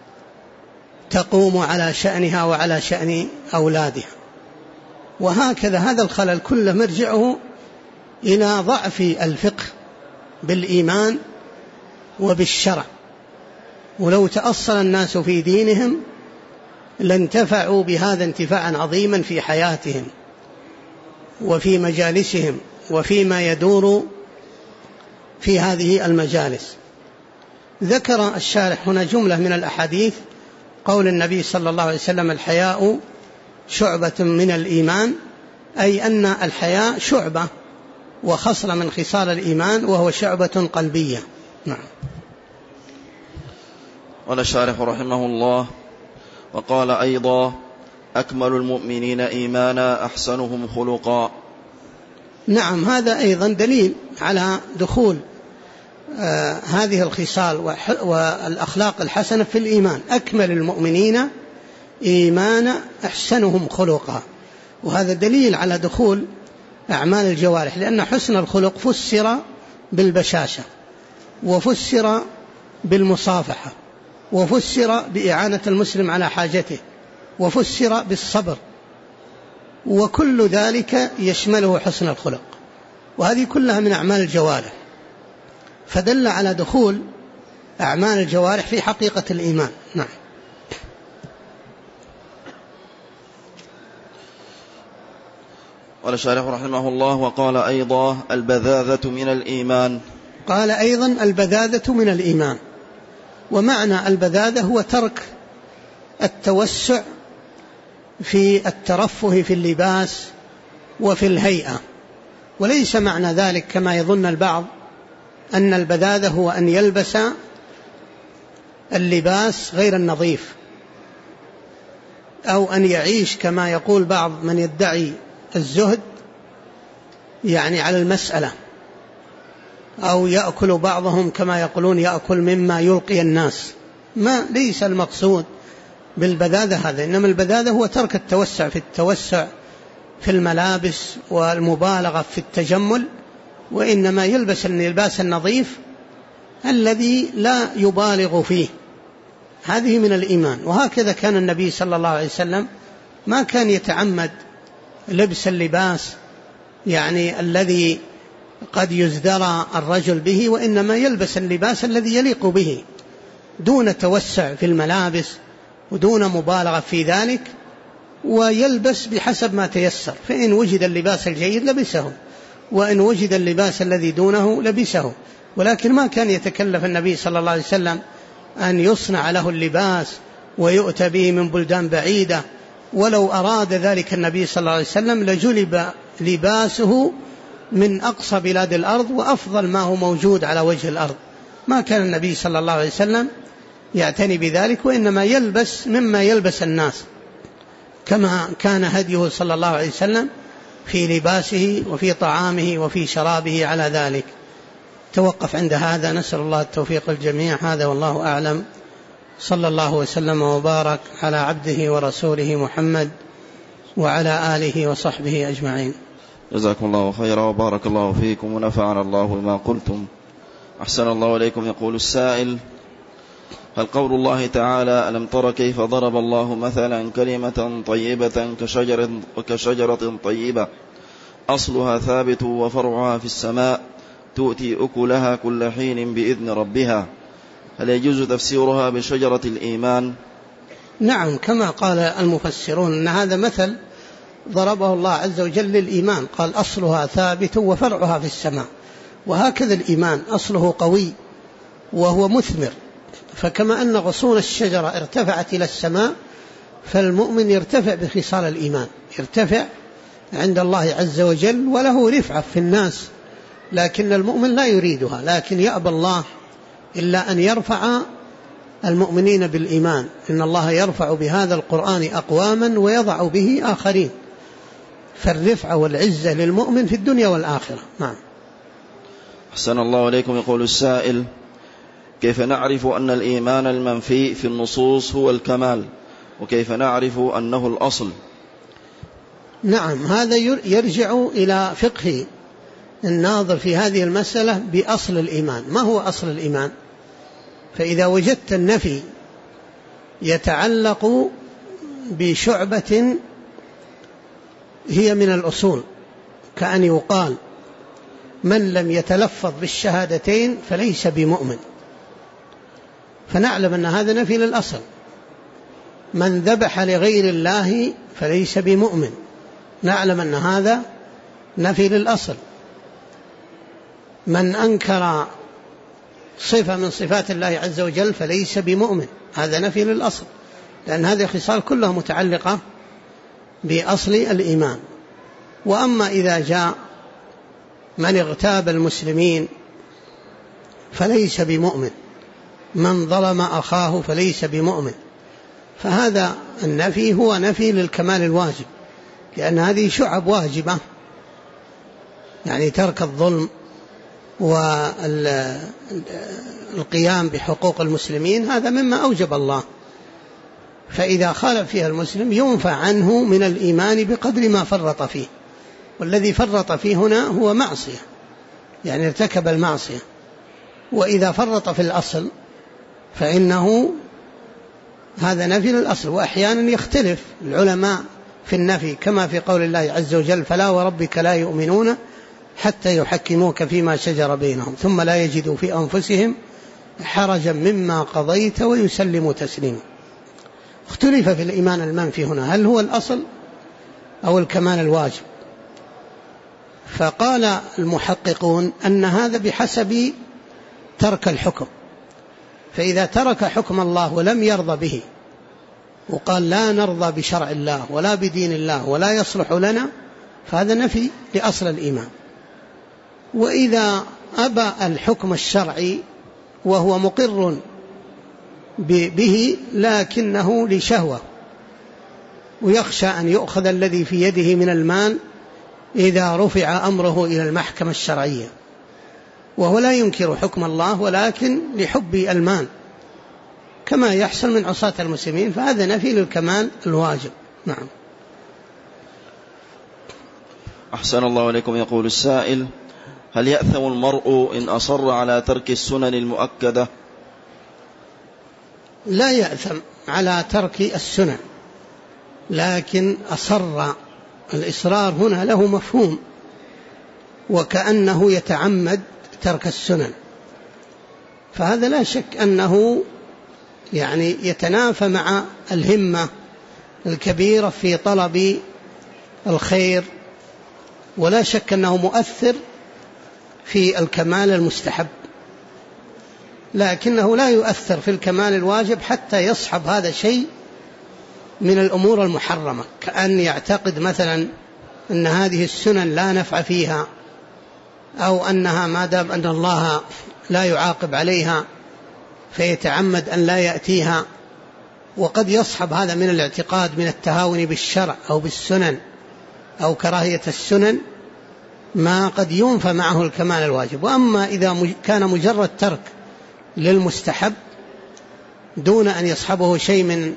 تقوم على شأنها وعلى شأن أولادها. وهكذا هذا الخلل كله مرجعه إلى ضعف الفقه بالإيمان وبالشرع. ولو تأصل الناس في دينهم لانتفعوا بهذا انتفاعا عظيما في حياتهم وفي مجالسهم وفيما يدور في هذه المجالس. ذكر الشارح هنا جملة من الأحاديث، قول النبي صلى الله عليه وسلم: الحياء شعبة من الإيمان، أي أن الحياء شعبة وخصلة من خصال الإيمان، وهو شعبة قلبية. نعم. قال الشارح رحمه الله: وقال أيضا: أكمل المؤمنين إيمانا أحسنهم خلقا. نعم، هذا أيضا دليل على دخول هذه الخصال والأخلاق الحسنة في الإيمان. أكمل المؤمنين إيمانا أحسنهم خلقا، وهذا دليل على دخول أعمال الجوارح، لأن حسن الخلق فسر بالبشاشة، وفسر بالمصافحة، وفسر بإعانة المسلم على حاجته، وفسر بالصبر، وكل ذلك يشمله حسن الخلق، وهذه كلها من أعمال الجوارح، فدل على دخول أعمال الجوارح في حقيقة الإيمان. نعم. قال الشارح رحمه الله: وقال أيضا: البذاذة من الإيمان. قال أيضا: البذاذة من الإيمان. ومعنى البذاذة هو ترك التوسع في الترفه في اللباس وفي الهيئة، وليس معنى ذلك كما يظن البعض أن البذاذة هو أن يلبس اللباس غير النظيف، أو أن يعيش كما يقول بعض من يدعي الزهد يعني على المسألة، أو يأكل بعضهم كما يقولون يأكل مما يلقي الناس. ما ليس المقصود بالبذاذة هذا، إنما البذاذة هو ترك التوسع في الملابس والمبالغة في التجمل، وإنما يلبس اللباس النظيف الذي لا يبالغ فيه. هذه من الإيمان. وهكذا كان النبي صلى الله عليه وسلم ما كان يتعمد لبس اللباس يعني الذي قد يزدرى الرجل به، وإنما يلبس اللباس الذي يليق به دون توسع في الملابس ودون مبالغة في ذلك، ويلبس بحسب ما تيسر، فإن وجد اللباس الجيد لبسه، وإن وجد اللباس الذي دونه لبسه. ولكن ما كان يتكلف النبي صلى الله عليه وسلم أن يصنع له اللباس ويؤتى به من بلدان بعيدة، ولو أراد ذلك النبي صلى الله عليه وسلم لجلب لباسه من أقصى بلاد الأرض وأفضل ما هو موجود على وجه الأرض. ما كان النبي صلى الله عليه وسلم يعتني بذلك، وإنما يلبس مما يلبس الناس، كما كان هديه صلى الله عليه وسلم في لباسه وفي طعامه وفي شرابه على ذلك. توقف عند هذا، نسأل الله التوفيق الجميع. هذا والله أعلم. صلى الله وسلم وبارك على عبده ورسوله محمد وعلى آله وصحبه أجمعين. جزاكم الله خيرا وبارك الله فيكم ونفعنا الله بما قلتم. أحسن الله إليكم. يقول السائل: هل قول الله تعالى: ألم تر كيف ضرب الله مثلا كلمة طيبة كشجرة طيبة أصلها ثابت وفرعها في السماء تؤتي أكلها كل حين بإذن ربها، هل يجوز تفسيرها بشجرة الإيمان؟ نعم، كما قال المفسرون أن هذا مثل ضربه الله عز وجل للإيمان، قال أصلها ثابت وفرعها في السماء. وهكذا الإيمان أصله قوي وهو مثمر، فكما أن غصون الشجرة ارتفعت إلى السماء، فالمؤمن يرتفع بخصال الإيمان، يرتفع عند الله عز وجل وله رفعة في الناس، لكن المؤمن لا يريدها، لكن يأبى الله إلا أن يرفع المؤمنين بالإيمان. إن الله يرفع بهذا القرآن أقواما ويضع به آخرين، فالرفعة والعزة للمؤمن في الدنيا والآخرة. نعم. أحسن الله عليكم. يقول السائل: كيف نعرف أن الإيمان المنفي في النصوص هو الكمال، وكيف نعرف أنه الأصل؟ نعم، هذا يرجع إلى فقه الناظر في هذه المسألة بأصل الإيمان. ما هو أصل الإيمان؟ فإذا وجدت النفي يتعلق بشعبة هي من الأصول، كأن يقال من لم يتلفظ بالشهادتين فليس بمؤمن، فنعلم أن هذا نفي للأصل. من ذبح لغير الله فليس بمؤمن، نعلم أن هذا نفي للأصل. من أنكر صفة من صفات الله عز وجل فليس بمؤمن، هذا نفي للأصل، لأن هذه الخصال كلها متعلقة بأصل الإيمان. وأما إذا جاء من اغتاب المسلمين فليس بمؤمن، من ظلم أخاه فليس بمؤمن، فهذا النفي هو نفي للكمال الواجب، لأن هذه شعب واجبة، يعني ترك الظلم والقيام بحقوق المسلمين هذا مما أوجب الله، فإذا خالف فيها المسلم ينفى عنه من الإيمان بقدر ما فرط فيه، والذي فرط فيه هنا هو معصية، يعني ارتكب المعصية. وإذا فرط في الأصل فإنه هذا نفي للأصل. وأحيانا يختلف العلماء في النفي، كما في قول الله عز وجل: فلا وربك لا يؤمنون حتى يحكموك فيما شجر بينهم ثم لا يجدوا في أنفسهم حرجا مما قضيت ويسلموا تسليما. اختلف في الإيمان المنفي هنا، هل هو الأصل أو الكمال الواجب؟ فقال المحققون أن هذا بحسب ترك الحكم، فإذا ترك حكم الله ولم يرضى به وقال لا نرضى بشرع الله ولا بدين الله ولا يصلح لنا، فهذا نفي لأصل الإيمان. وإذا أبى الحكم الشرعي وهو مقر به لكنه لشهوة ويخشى أن يؤخذ الذي في يده من المال إذا رفع أمره إلى المحكمة الشرعية، وهو لا ينكر حكم الله ولكن لحب المال كما يحصل من عصاة المسلمين، فهذا نفي للكمال الواجب. نعم. أحسن الله عليكم. يقول السائل: هل يأثم المرء إن أصر على ترك السنن المؤكدة؟ لا يأثم على ترك السنن، لكن أصر، الإصرار هنا له مفهوم، وكأنه يتعمد ترك السنن، فهذا لا شك أنه يعني يتنافى مع الهمة الكبيرة في طلب الخير، ولا شك أنه مؤثر في الكمال المستحب، لكنه لا يؤثر في الكمال الواجب حتى يصحب هذا شيء من الأمور المحرمة، كأن يعتقد مثلا أن هذه السنن لا نفع فيها، أو أنها ما دام أن الله لا يعاقب عليها فيتعمد أن لا يأتيها. وقد يصحب هذا من الاعتقاد من التهاون بالشرع أو بالسنن أو كراهية السنن ما قد ينفى معه الكمال الواجب. وأما إذا كان مجرد ترك للمستحب دون أن يصحبه شيء من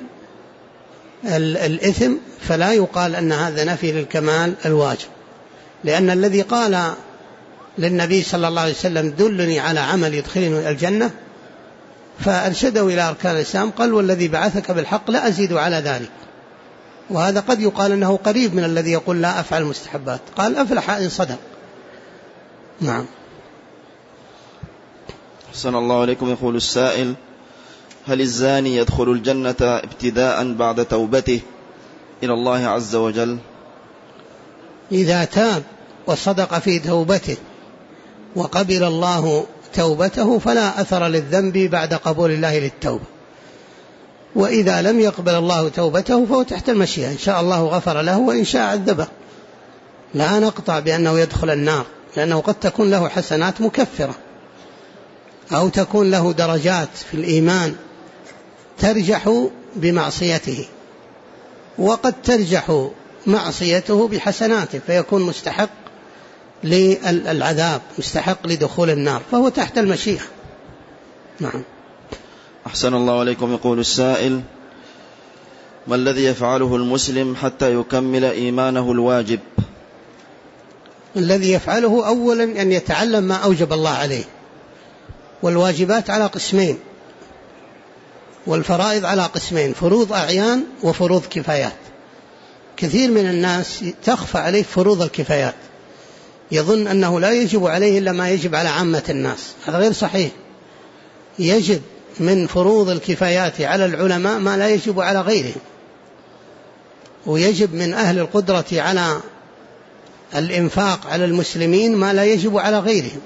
الإثم فلا يقال أن هذا نفي للكمال الواجب، لأن الذي قال للنبي صلى الله عليه وسلم دلني على عمل يدخلني الجنة فأرشده إلى أركان الإسلام قال والذي بعثك بالحق لا أزيد على ذلك، وهذا قد يقال أنه قريب من الذي يقول لا أفعل المستحبات، قال أفلح إن صدق. نعم. أحسن الله عليكم. يقول السائل: هل الزاني يدخل الجنة ابتداء بعد توبته إلى الله عز وجل؟ إذا تاب وصدق في توبته وقبل الله توبته فلا أثر للذنب بعد قبول الله للتوبة، وإذا لم يقبل الله توبته فهو تحت المشيئة، إن شاء الله غفر له وإن شاء عذبه. لا نقطع بأنه يدخل النار، لأنه قد تكون له حسنات مكفرة، أو تكون له درجات في الإيمان ترجح بمعصيته، وقد ترجح معصيته بحسناته فيكون مستحق للعذاب، مستحق لدخول النار، فهو تحت المشيئة. نعم. أحسن الله عليكم. يقول السائل: ما الذي يفعله المسلم حتى يكمل إيمانه الواجب؟ الذي يفعله أولا أن يتعلم ما أوجب الله عليه، والواجبات على قسمين، والفرائض على قسمين: فروض أعيان وفروض كفايات. كثير من الناس تخفى عليه فروض الكفايات، يظن أنه لا يجب عليه إلا ما يجب على عامة الناس، هذا غير صحيح. يجب من فروض الكفايات على العلماء ما لا يجب على غيرهم، ويجب من أهل القدرة على الإنفاق على المسلمين ما لا يجب على غيرهم.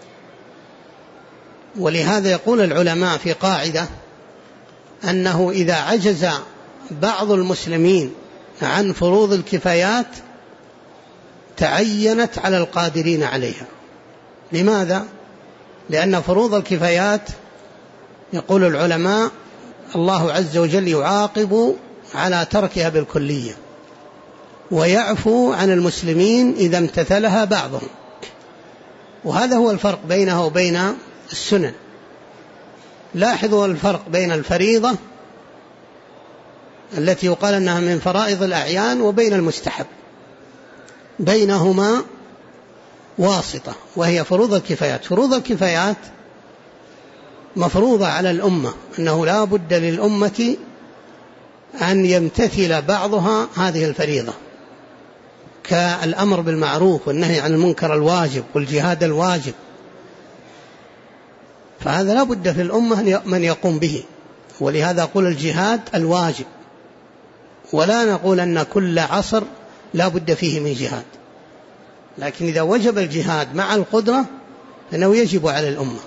ولهذا يقول العلماء في قاعدة أنه إذا عجز بعض المسلمين عن فروض الكفايات تعينت على القادرين عليها. لماذا؟ لأن فروض الكفايات يقول العلماء الله عز وجل يعاقب على تركها بالكلية، ويعفو عن المسلمين إذا امتثلها بعضهم، وهذا هو الفرق بينه وبين السنن. لاحظوا الفرق بين الفريضة التي يقال أنها من فرائض الأعيان وبين المستحب، بينهما واسطة وهي فروض الكفايات. فروض الكفايات مفروضة على الأمة، أنه لا بد للأمة أن يمتثل بعضها هذه الفريضة، كالأمر بالمعروف والنهي عن المنكر الواجب والجهاد الواجب، فهذا لا بد في الأمة من يقوم به. ولهذا أقول الجهاد الواجب، ولا نقول أن كل عصر لا بد فيه من جهاد، لكن إذا وجب الجهاد مع القدرة فإنه يجب على الأمة.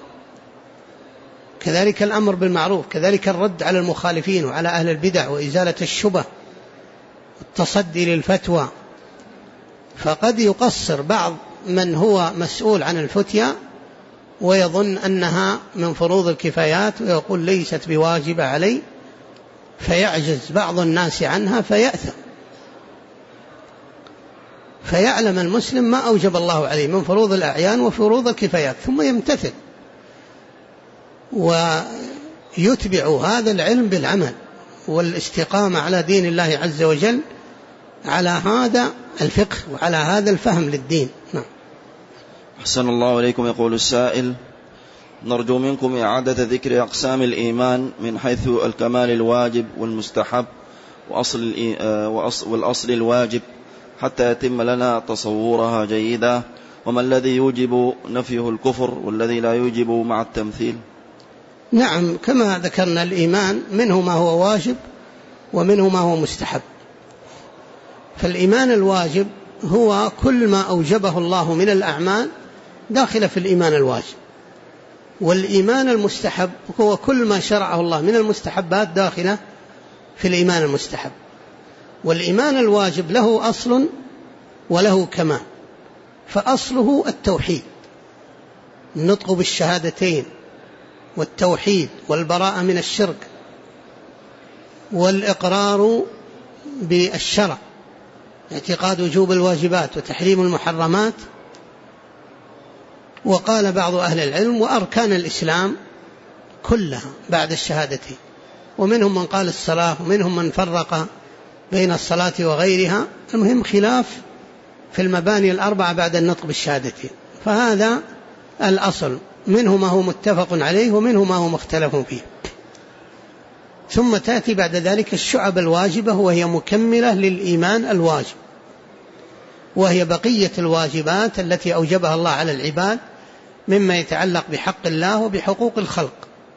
كذلك الأمر بالمعروف، كذلك الرد على المخالفين وعلى أهل البدع وإزالة الشبه، التصدي للفتوى. فقد يقصر بعض من هو مسؤول عن الفتيا ويظن أنها من فروض الكفايات ويقول ليست بواجبة علي، فيعجز بعض الناس عنها فيأثم. فيعلم المسلم ما أوجب الله عليه من فروض الأعيان وفروض الكفايات ثم يمتثل، ويتبع هذا العلم بالعمل والاستقامة على دين الله عز وجل، على هذا الفقه وعلى هذا الفهم للدين. نعم. أحسن الله عليكم. يقول السائل: نرجو منكم إعادة ذكر أقسام الإيمان من حيث الكمال الواجب والمستحب والأصل الواجب حتى يتم لنا تصورها جيدا، وما الذي يوجب نفيه الكفر والذي لا يوجب مع التمثيل؟ نعم، كما ذكرنا الإيمان منه ما هو واجب ومنه ما هو مستحب. فالإيمان الواجب هو كل ما أوجبه الله من الأعمال داخل في الإيمان الواجب، والإيمان المستحب هو كل ما شرعه الله من المستحبات داخلة في الإيمان المستحب. والإيمان الواجب له أصل وله كمال، فأصله التوحيد، النطق بالشهادتين والتوحيد والبراءة من الشرك والإقرار بالشرع، اعتقاد وجوب الواجبات وتحريم المحرمات. وقال بعض أهل العلم وأركان الإسلام كلها بعد الشهادتين، ومنهم من قال الصلاة ومنهم من فرق بين الصلاة وغيرها. المهم خلاف في المباني الأربعة بعد النطق بالشهادتين، فهذا الأصل، منه ما هو متفق عليه ومنه ما هو مختلف فيه. ثم تأتي بعد ذلك الشعب الواجبة وهي مكملة للإيمان الواجب، وهي بقية الواجبات التي أوجبها الله على العباد مما يتعلق بحق الله وبحقوق الخلق.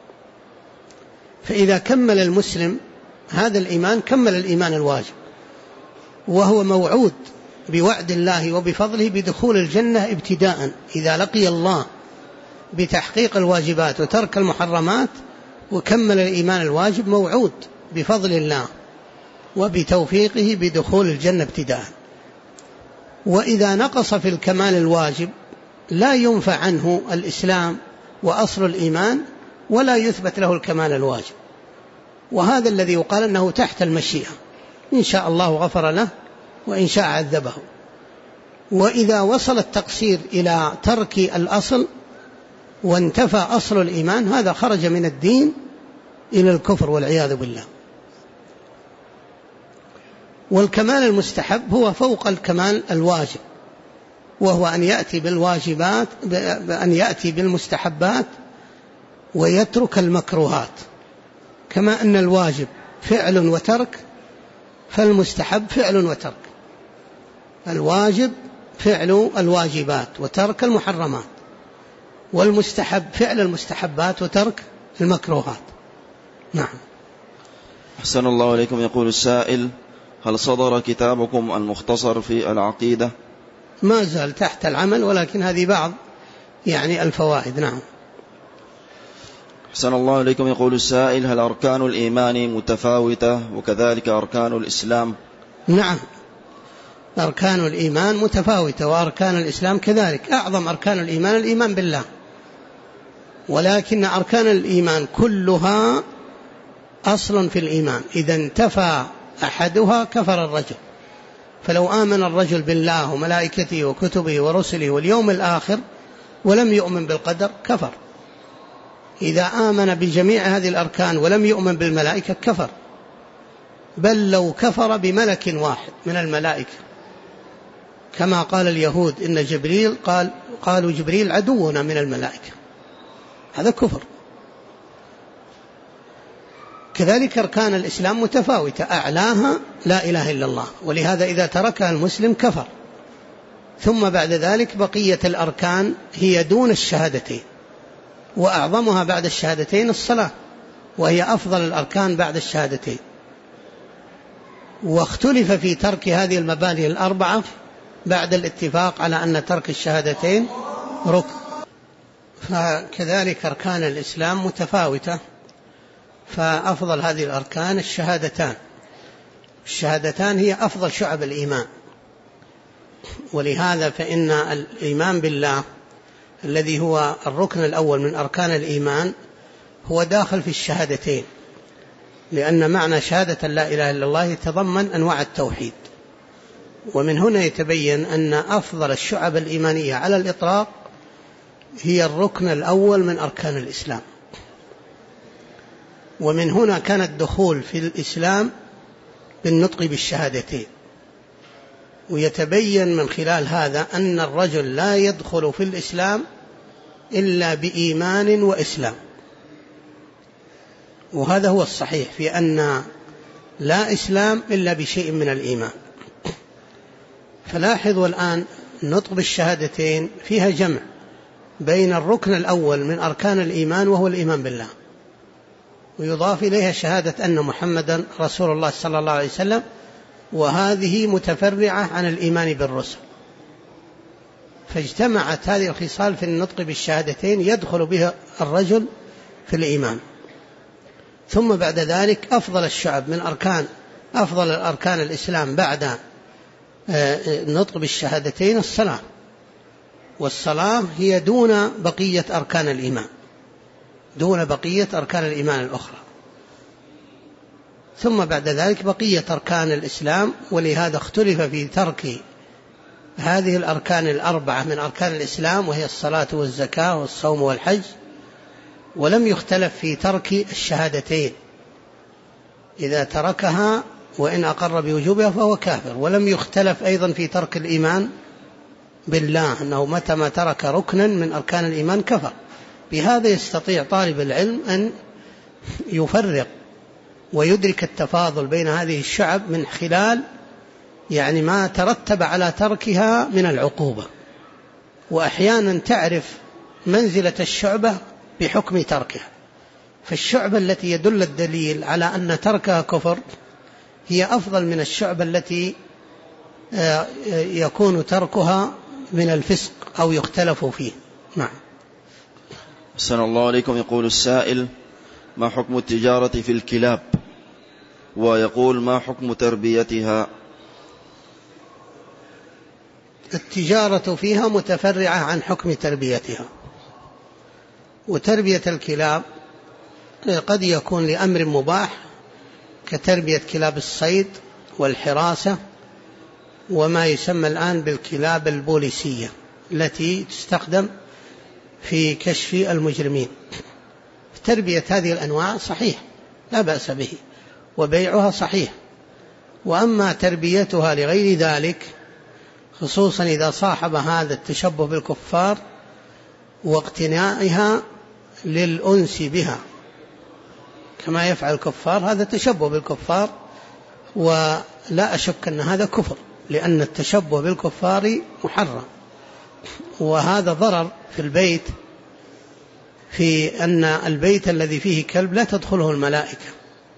فإذا كمل المسلم هذا الإيمان كمل الإيمان الواجب، وهو موعود بوعد الله وبفضله بدخول الجنة ابتداء إذا لقي الله بتحقيق الواجبات وترك المحرمات وكمل الإيمان الواجب، موعود بفضل الله وبتوفيقه بدخول الجنة ابتداء. وإذا نقص في الكمال الواجب لا ينفى عنه الإسلام وأصل الإيمان ولا يثبت له الكمال الواجب، وهذا الذي يقال أنه تحت المشيئة، إن شاء الله غفر له وإن شاء عذبه. وإذا وصل التقصير إلى ترك الأصل وانتفى أصل الإيمان هذا خرج من الدين إلى الكفر والعياذ بالله. والكمال المستحب هو فوق الكمال الواجب، وهو أن يأتي بالواجبات، أن يأتي بالمستحبات ويترك المكروهات، كما أن الواجب فعل وترك فالمستحب فعل وترك. الواجب فعل الواجبات وترك المحرمات، والمستحب فعل المستحبات وترك المكروهات. نعم. أحسن الله إليكم. يقول السائل: هل صدر كتابكم المختصر في العقيدة؟ ما زال تحت العمل، ولكن هذه بعض الفوائد. نعم. أحسن الله إليكم. يقول السائل: هل أركان الإيمان متفاوتة وكذلك أركان الإسلام؟ نعم، أركان الإيمان متفاوتة وأركان الإسلام كذلك. أعظم أركان الإيمان الإيمان بالله، ولكن أركان الإيمان كلها أصل في الإيمان، إذا انتفى أحدها كفر الرجل. فلو آمن الرجل بالله وملائكته وكتبه ورسله واليوم الآخر ولم يؤمن بالقدر كفر. إذا آمن بجميع هذه الأركان ولم يؤمن بالملائكة كفر، بل لو كفر بملك واحد من الملائكة، كما قال اليهود إن جبريل قالوا جبريل عدونا من الملائكة، هذا كفر. كذلك أركان الإسلام متفاوتة، أعلاها لا إله إلا الله، ولهذا إذا تركها المسلم كفر. ثم بعد ذلك بقية الأركان هي دون الشهادتين، وأعظمها بعد الشهادتين الصلاة، وهي أفضل الأركان بعد الشهادتين. واختلف في ترك هذه المباني الأربعة بعد الاتفاق على أن ترك الشهادتين ركن. فكذلك أركان الإسلام متفاوتة، فأفضل هذه الأركان الشهادتان هي أفضل شعب الإيمان. ولهذا فإن الإيمان بالله الذي هو الركن الأول من أركان الإيمان هو داخل في الشهادتين، لأن معنى شهادة لا إله إلا الله يتضمن أنواع التوحيد. ومن هنا يتبين أن أفضل الشعب الإيمانية على الإطلاق هي الركن الأول من أركان الإسلام. ومن هنا كان الدخول في الإسلام بالنطق بالشهادتين. ويتبين من خلال هذا أن الرجل لا يدخل في الإسلام إلا بإيمان وإسلام، وهذا هو الصحيح في أن لا إسلام إلا بشيء من الإيمان. فلاحظوا الآن النطق بالشهادتين فيها جمع بين الركن الأول من أركان الإيمان وهو الإيمان بالله، ويضاف إليها شهادة أن محمدا رسول الله صلى الله عليه وسلم، وهذه متفرعة عن الإيمان بالرسل. فاجتمعت هذه الخصال في النطق بالشهادتين يدخل بها الرجل في الإيمان. ثم بعد ذلك أفضل الشعب من أفضل الأركان الإسلام بعد النطق بالشهادتين الصلاة، والصلاة هي دون بقية أركان الإيمان، دون بقية أركان الإيمان الأخرى. ثم بعد ذلك بقية أركان الإسلام، ولهذا اختلف في ترك هذه الأركان الأربعة من أركان الإسلام، وهي الصلاة والزكاة والصوم والحج، ولم يختلف في ترك الشهادتين، إذا تركها وإن أقر بوجوبها فهو كافر. ولم يختلف أيضا في ترك الإيمان بالله، أنه متى ما ترك ركنا من أركان الإيمان كفر. بهذا يستطيع طالب العلم أن يفرق ويدرك التفاضل بين هذه الشعب من خلال ما ترتب على تركها من العقوبة. وأحيانا تعرف منزلة الشعبة بحكم تركها، فالشعبة التي يدل الدليل على أن تركها كفر هي أفضل من الشعبة التي يكون تركها من الفسق أو يختلف فيه. نعم. أحسن الله عليكم. يقول السائل: ما حكم التجارة في الكلاب؟ ويقول: ما حكم تربيتها؟ التجارة فيها متفرعة عن حكم تربيتها. وتربية الكلاب قد يكون لأمر مباح كتربية كلاب الصيد والحراسة وما يسمى الآن بالكلاب البوليسية التي تستخدم في كشف المجرمين. تربية هذه الأنواع صحيح لا بأس به وبيعها صحيح. وأما تربيتها لغير ذلك خصوصا إذا صاحب هذا التشبه بالكفار واقتنائها للأنس بها كما يفعل الكفار، هذا تشبه بالكفار، ولا أشك أن هذا كفر، لأن التشبه بالكفار محرم. وهذا ضرر في البيت، في أن البيت الذي فيه كلب لا تدخله الملائكة،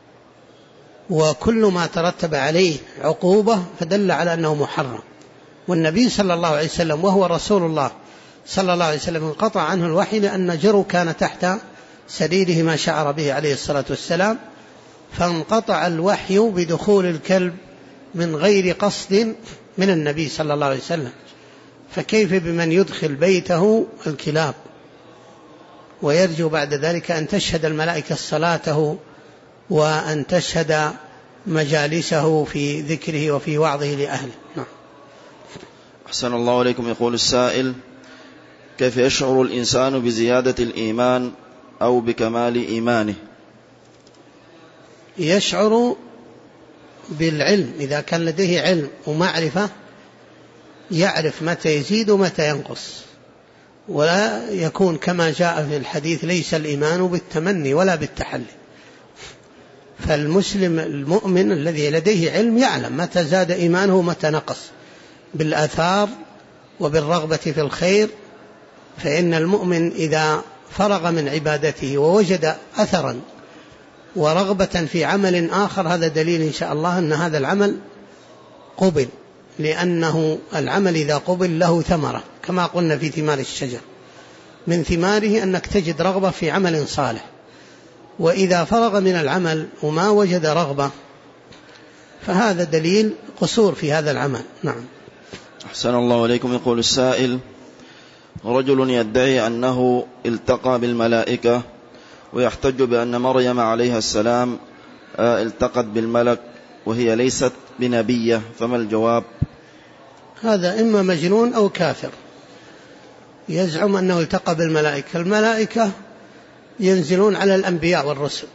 وكل ما ترتب عليه عقوبة فدل على أنه محرم. والنبي صلى الله عليه وسلم وهو رسول الله صلى الله عليه وسلم انقطع عنه الوحي لأن جرو كان تحت سريره ما شعر به عليه الصلاة والسلام، فانقطع الوحي بدخول الكلب من غير قصد من النبي صلى الله عليه وسلم، فكيف بمن يدخل بيته الكلاب ويرجو بعد ذلك أن تشهد الملائكة صلاته وأن تشهد مجالسه في ذكره وفي وعظه لأهله. أحسن الله عليكم. يقول السائل: كيف يشعر الإنسان بزيادة الإيمان أو بكمال إيمانه؟ يشعر بالعلم، إذا كان لديه علم ومعرفة يعرف متى يزيد ومتى ينقص، ولا يكون كما جاء في الحديث: ليس الإيمان بالتمني ولا بالتحلي. فالمسلم المؤمن الذي لديه علم يعلم متى زاد إيمانه ومتى نقص بالآثار وبالرغبة في الخير. فإن المؤمن إذا فرغ من عبادته ووجد أثرا ورغبة في عمل آخر هذا دليل إن شاء الله أن هذا العمل قبل، لأنه العمل إذا قبل له ثمرة كما قلنا في ثمار الشجر، من ثماره أنك تجد رغبة في عمل صالح. وإذا فرغ من العمل وما وجد رغبة فهذا دليل قصور في هذا العمل. نعم. أحسن الله عليكم. يقول السائل: رجل يدعي أنه التقى بالملائكة ويحتج بأن مريم عليها السلام التقت بالملك وهي ليست بنبية، فما الجواب؟ هذا إما مجنون أو كافر يزعم أنه التقى بالملائكة. الملائكة ينزلون على الأنبياء والرسل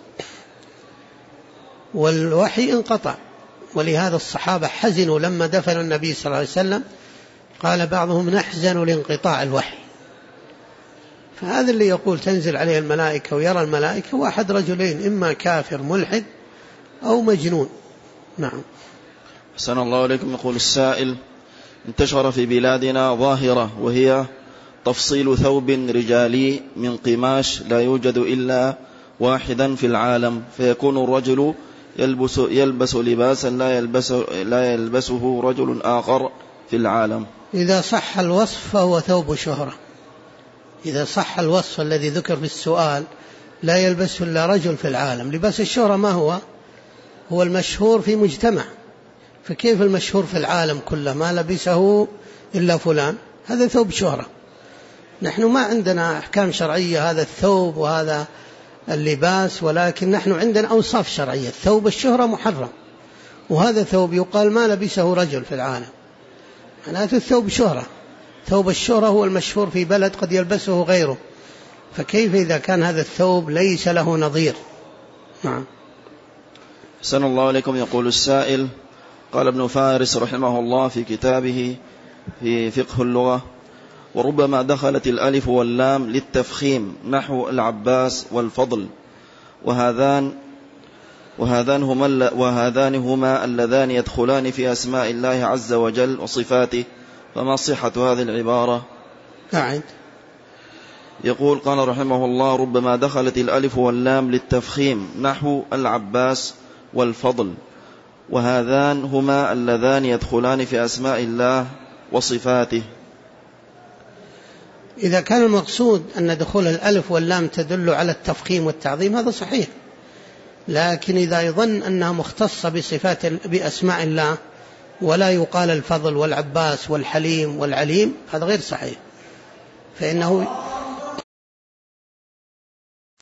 والوحي انقطع، ولهذا الصحابة حزنوا لما دفن النبي صلى الله عليه وسلم، قال بعضهم: نحزن لانقطاع الوحي. فهذا اللي يقول تنزل عليه الملائكة ويرى الملائكة واحد رجلين: إما كافر ملحد أو مجنون. نعم. أحسن الله عليكم. يقول السائل: انتشر في بلادنا ظاهرة وهي تفصيل ثوب رجالي من قماش لا يوجد إلا واحدا في العالم، فيكون الرجل يلبس لباسا لا يلبسه رجل آخر في العالم. إذا صح الوصف فهو ثوب شهرة. إذا صح الوصف الذي ذكر في السؤال لا يلبسه إلا رجل في العالم، لباس الشهرة ما هو؟ هو المشهور في مجتمع، فكيف المشهور في العالم كله ما لبسه إلا فلان؟ هذا ثوب شهرة. نحن ما عندنا أحكام شرعية هذا الثوب وهذا اللباس، ولكن نحن عندنا أوصاف شرعية. ثوب الشهرة محرم، وهذا ثوب يقال ما لبسه رجل في العالم، معناته الثوب شهرة. ثوب الشهرة هو المشهور في بلد قد يلبسه غيره، فكيف إذا كان هذا الثوب ليس له نظير؟ نعم. أحسن الله عليكم. يقول السائل: قال ابن فارس رحمه الله في كتابه في فقه اللغة: وربما دخلت الألف واللام للتفخيم نحو العباس والفضل، وهذان هما اللذان يدخلان في أسماء الله عز وجل وصفاته، فما صحة هذه العبارة؟ أعد. يقول: قال رحمه الله: ربما دخلت الألف واللام للتفخيم نحو العباس والفضل، وهذان هما اللذان يدخلان في أسماء الله وصفاته. إذا كان المقصود أن دخول الألف واللام تدل على التفخيم والتعظيم هذا صحيح، لكن إذا يظن أنها مختصة بأسماء الله ولا يقال الفضل والعباس والحليم والعليم، هذا غير صحيح، فإنه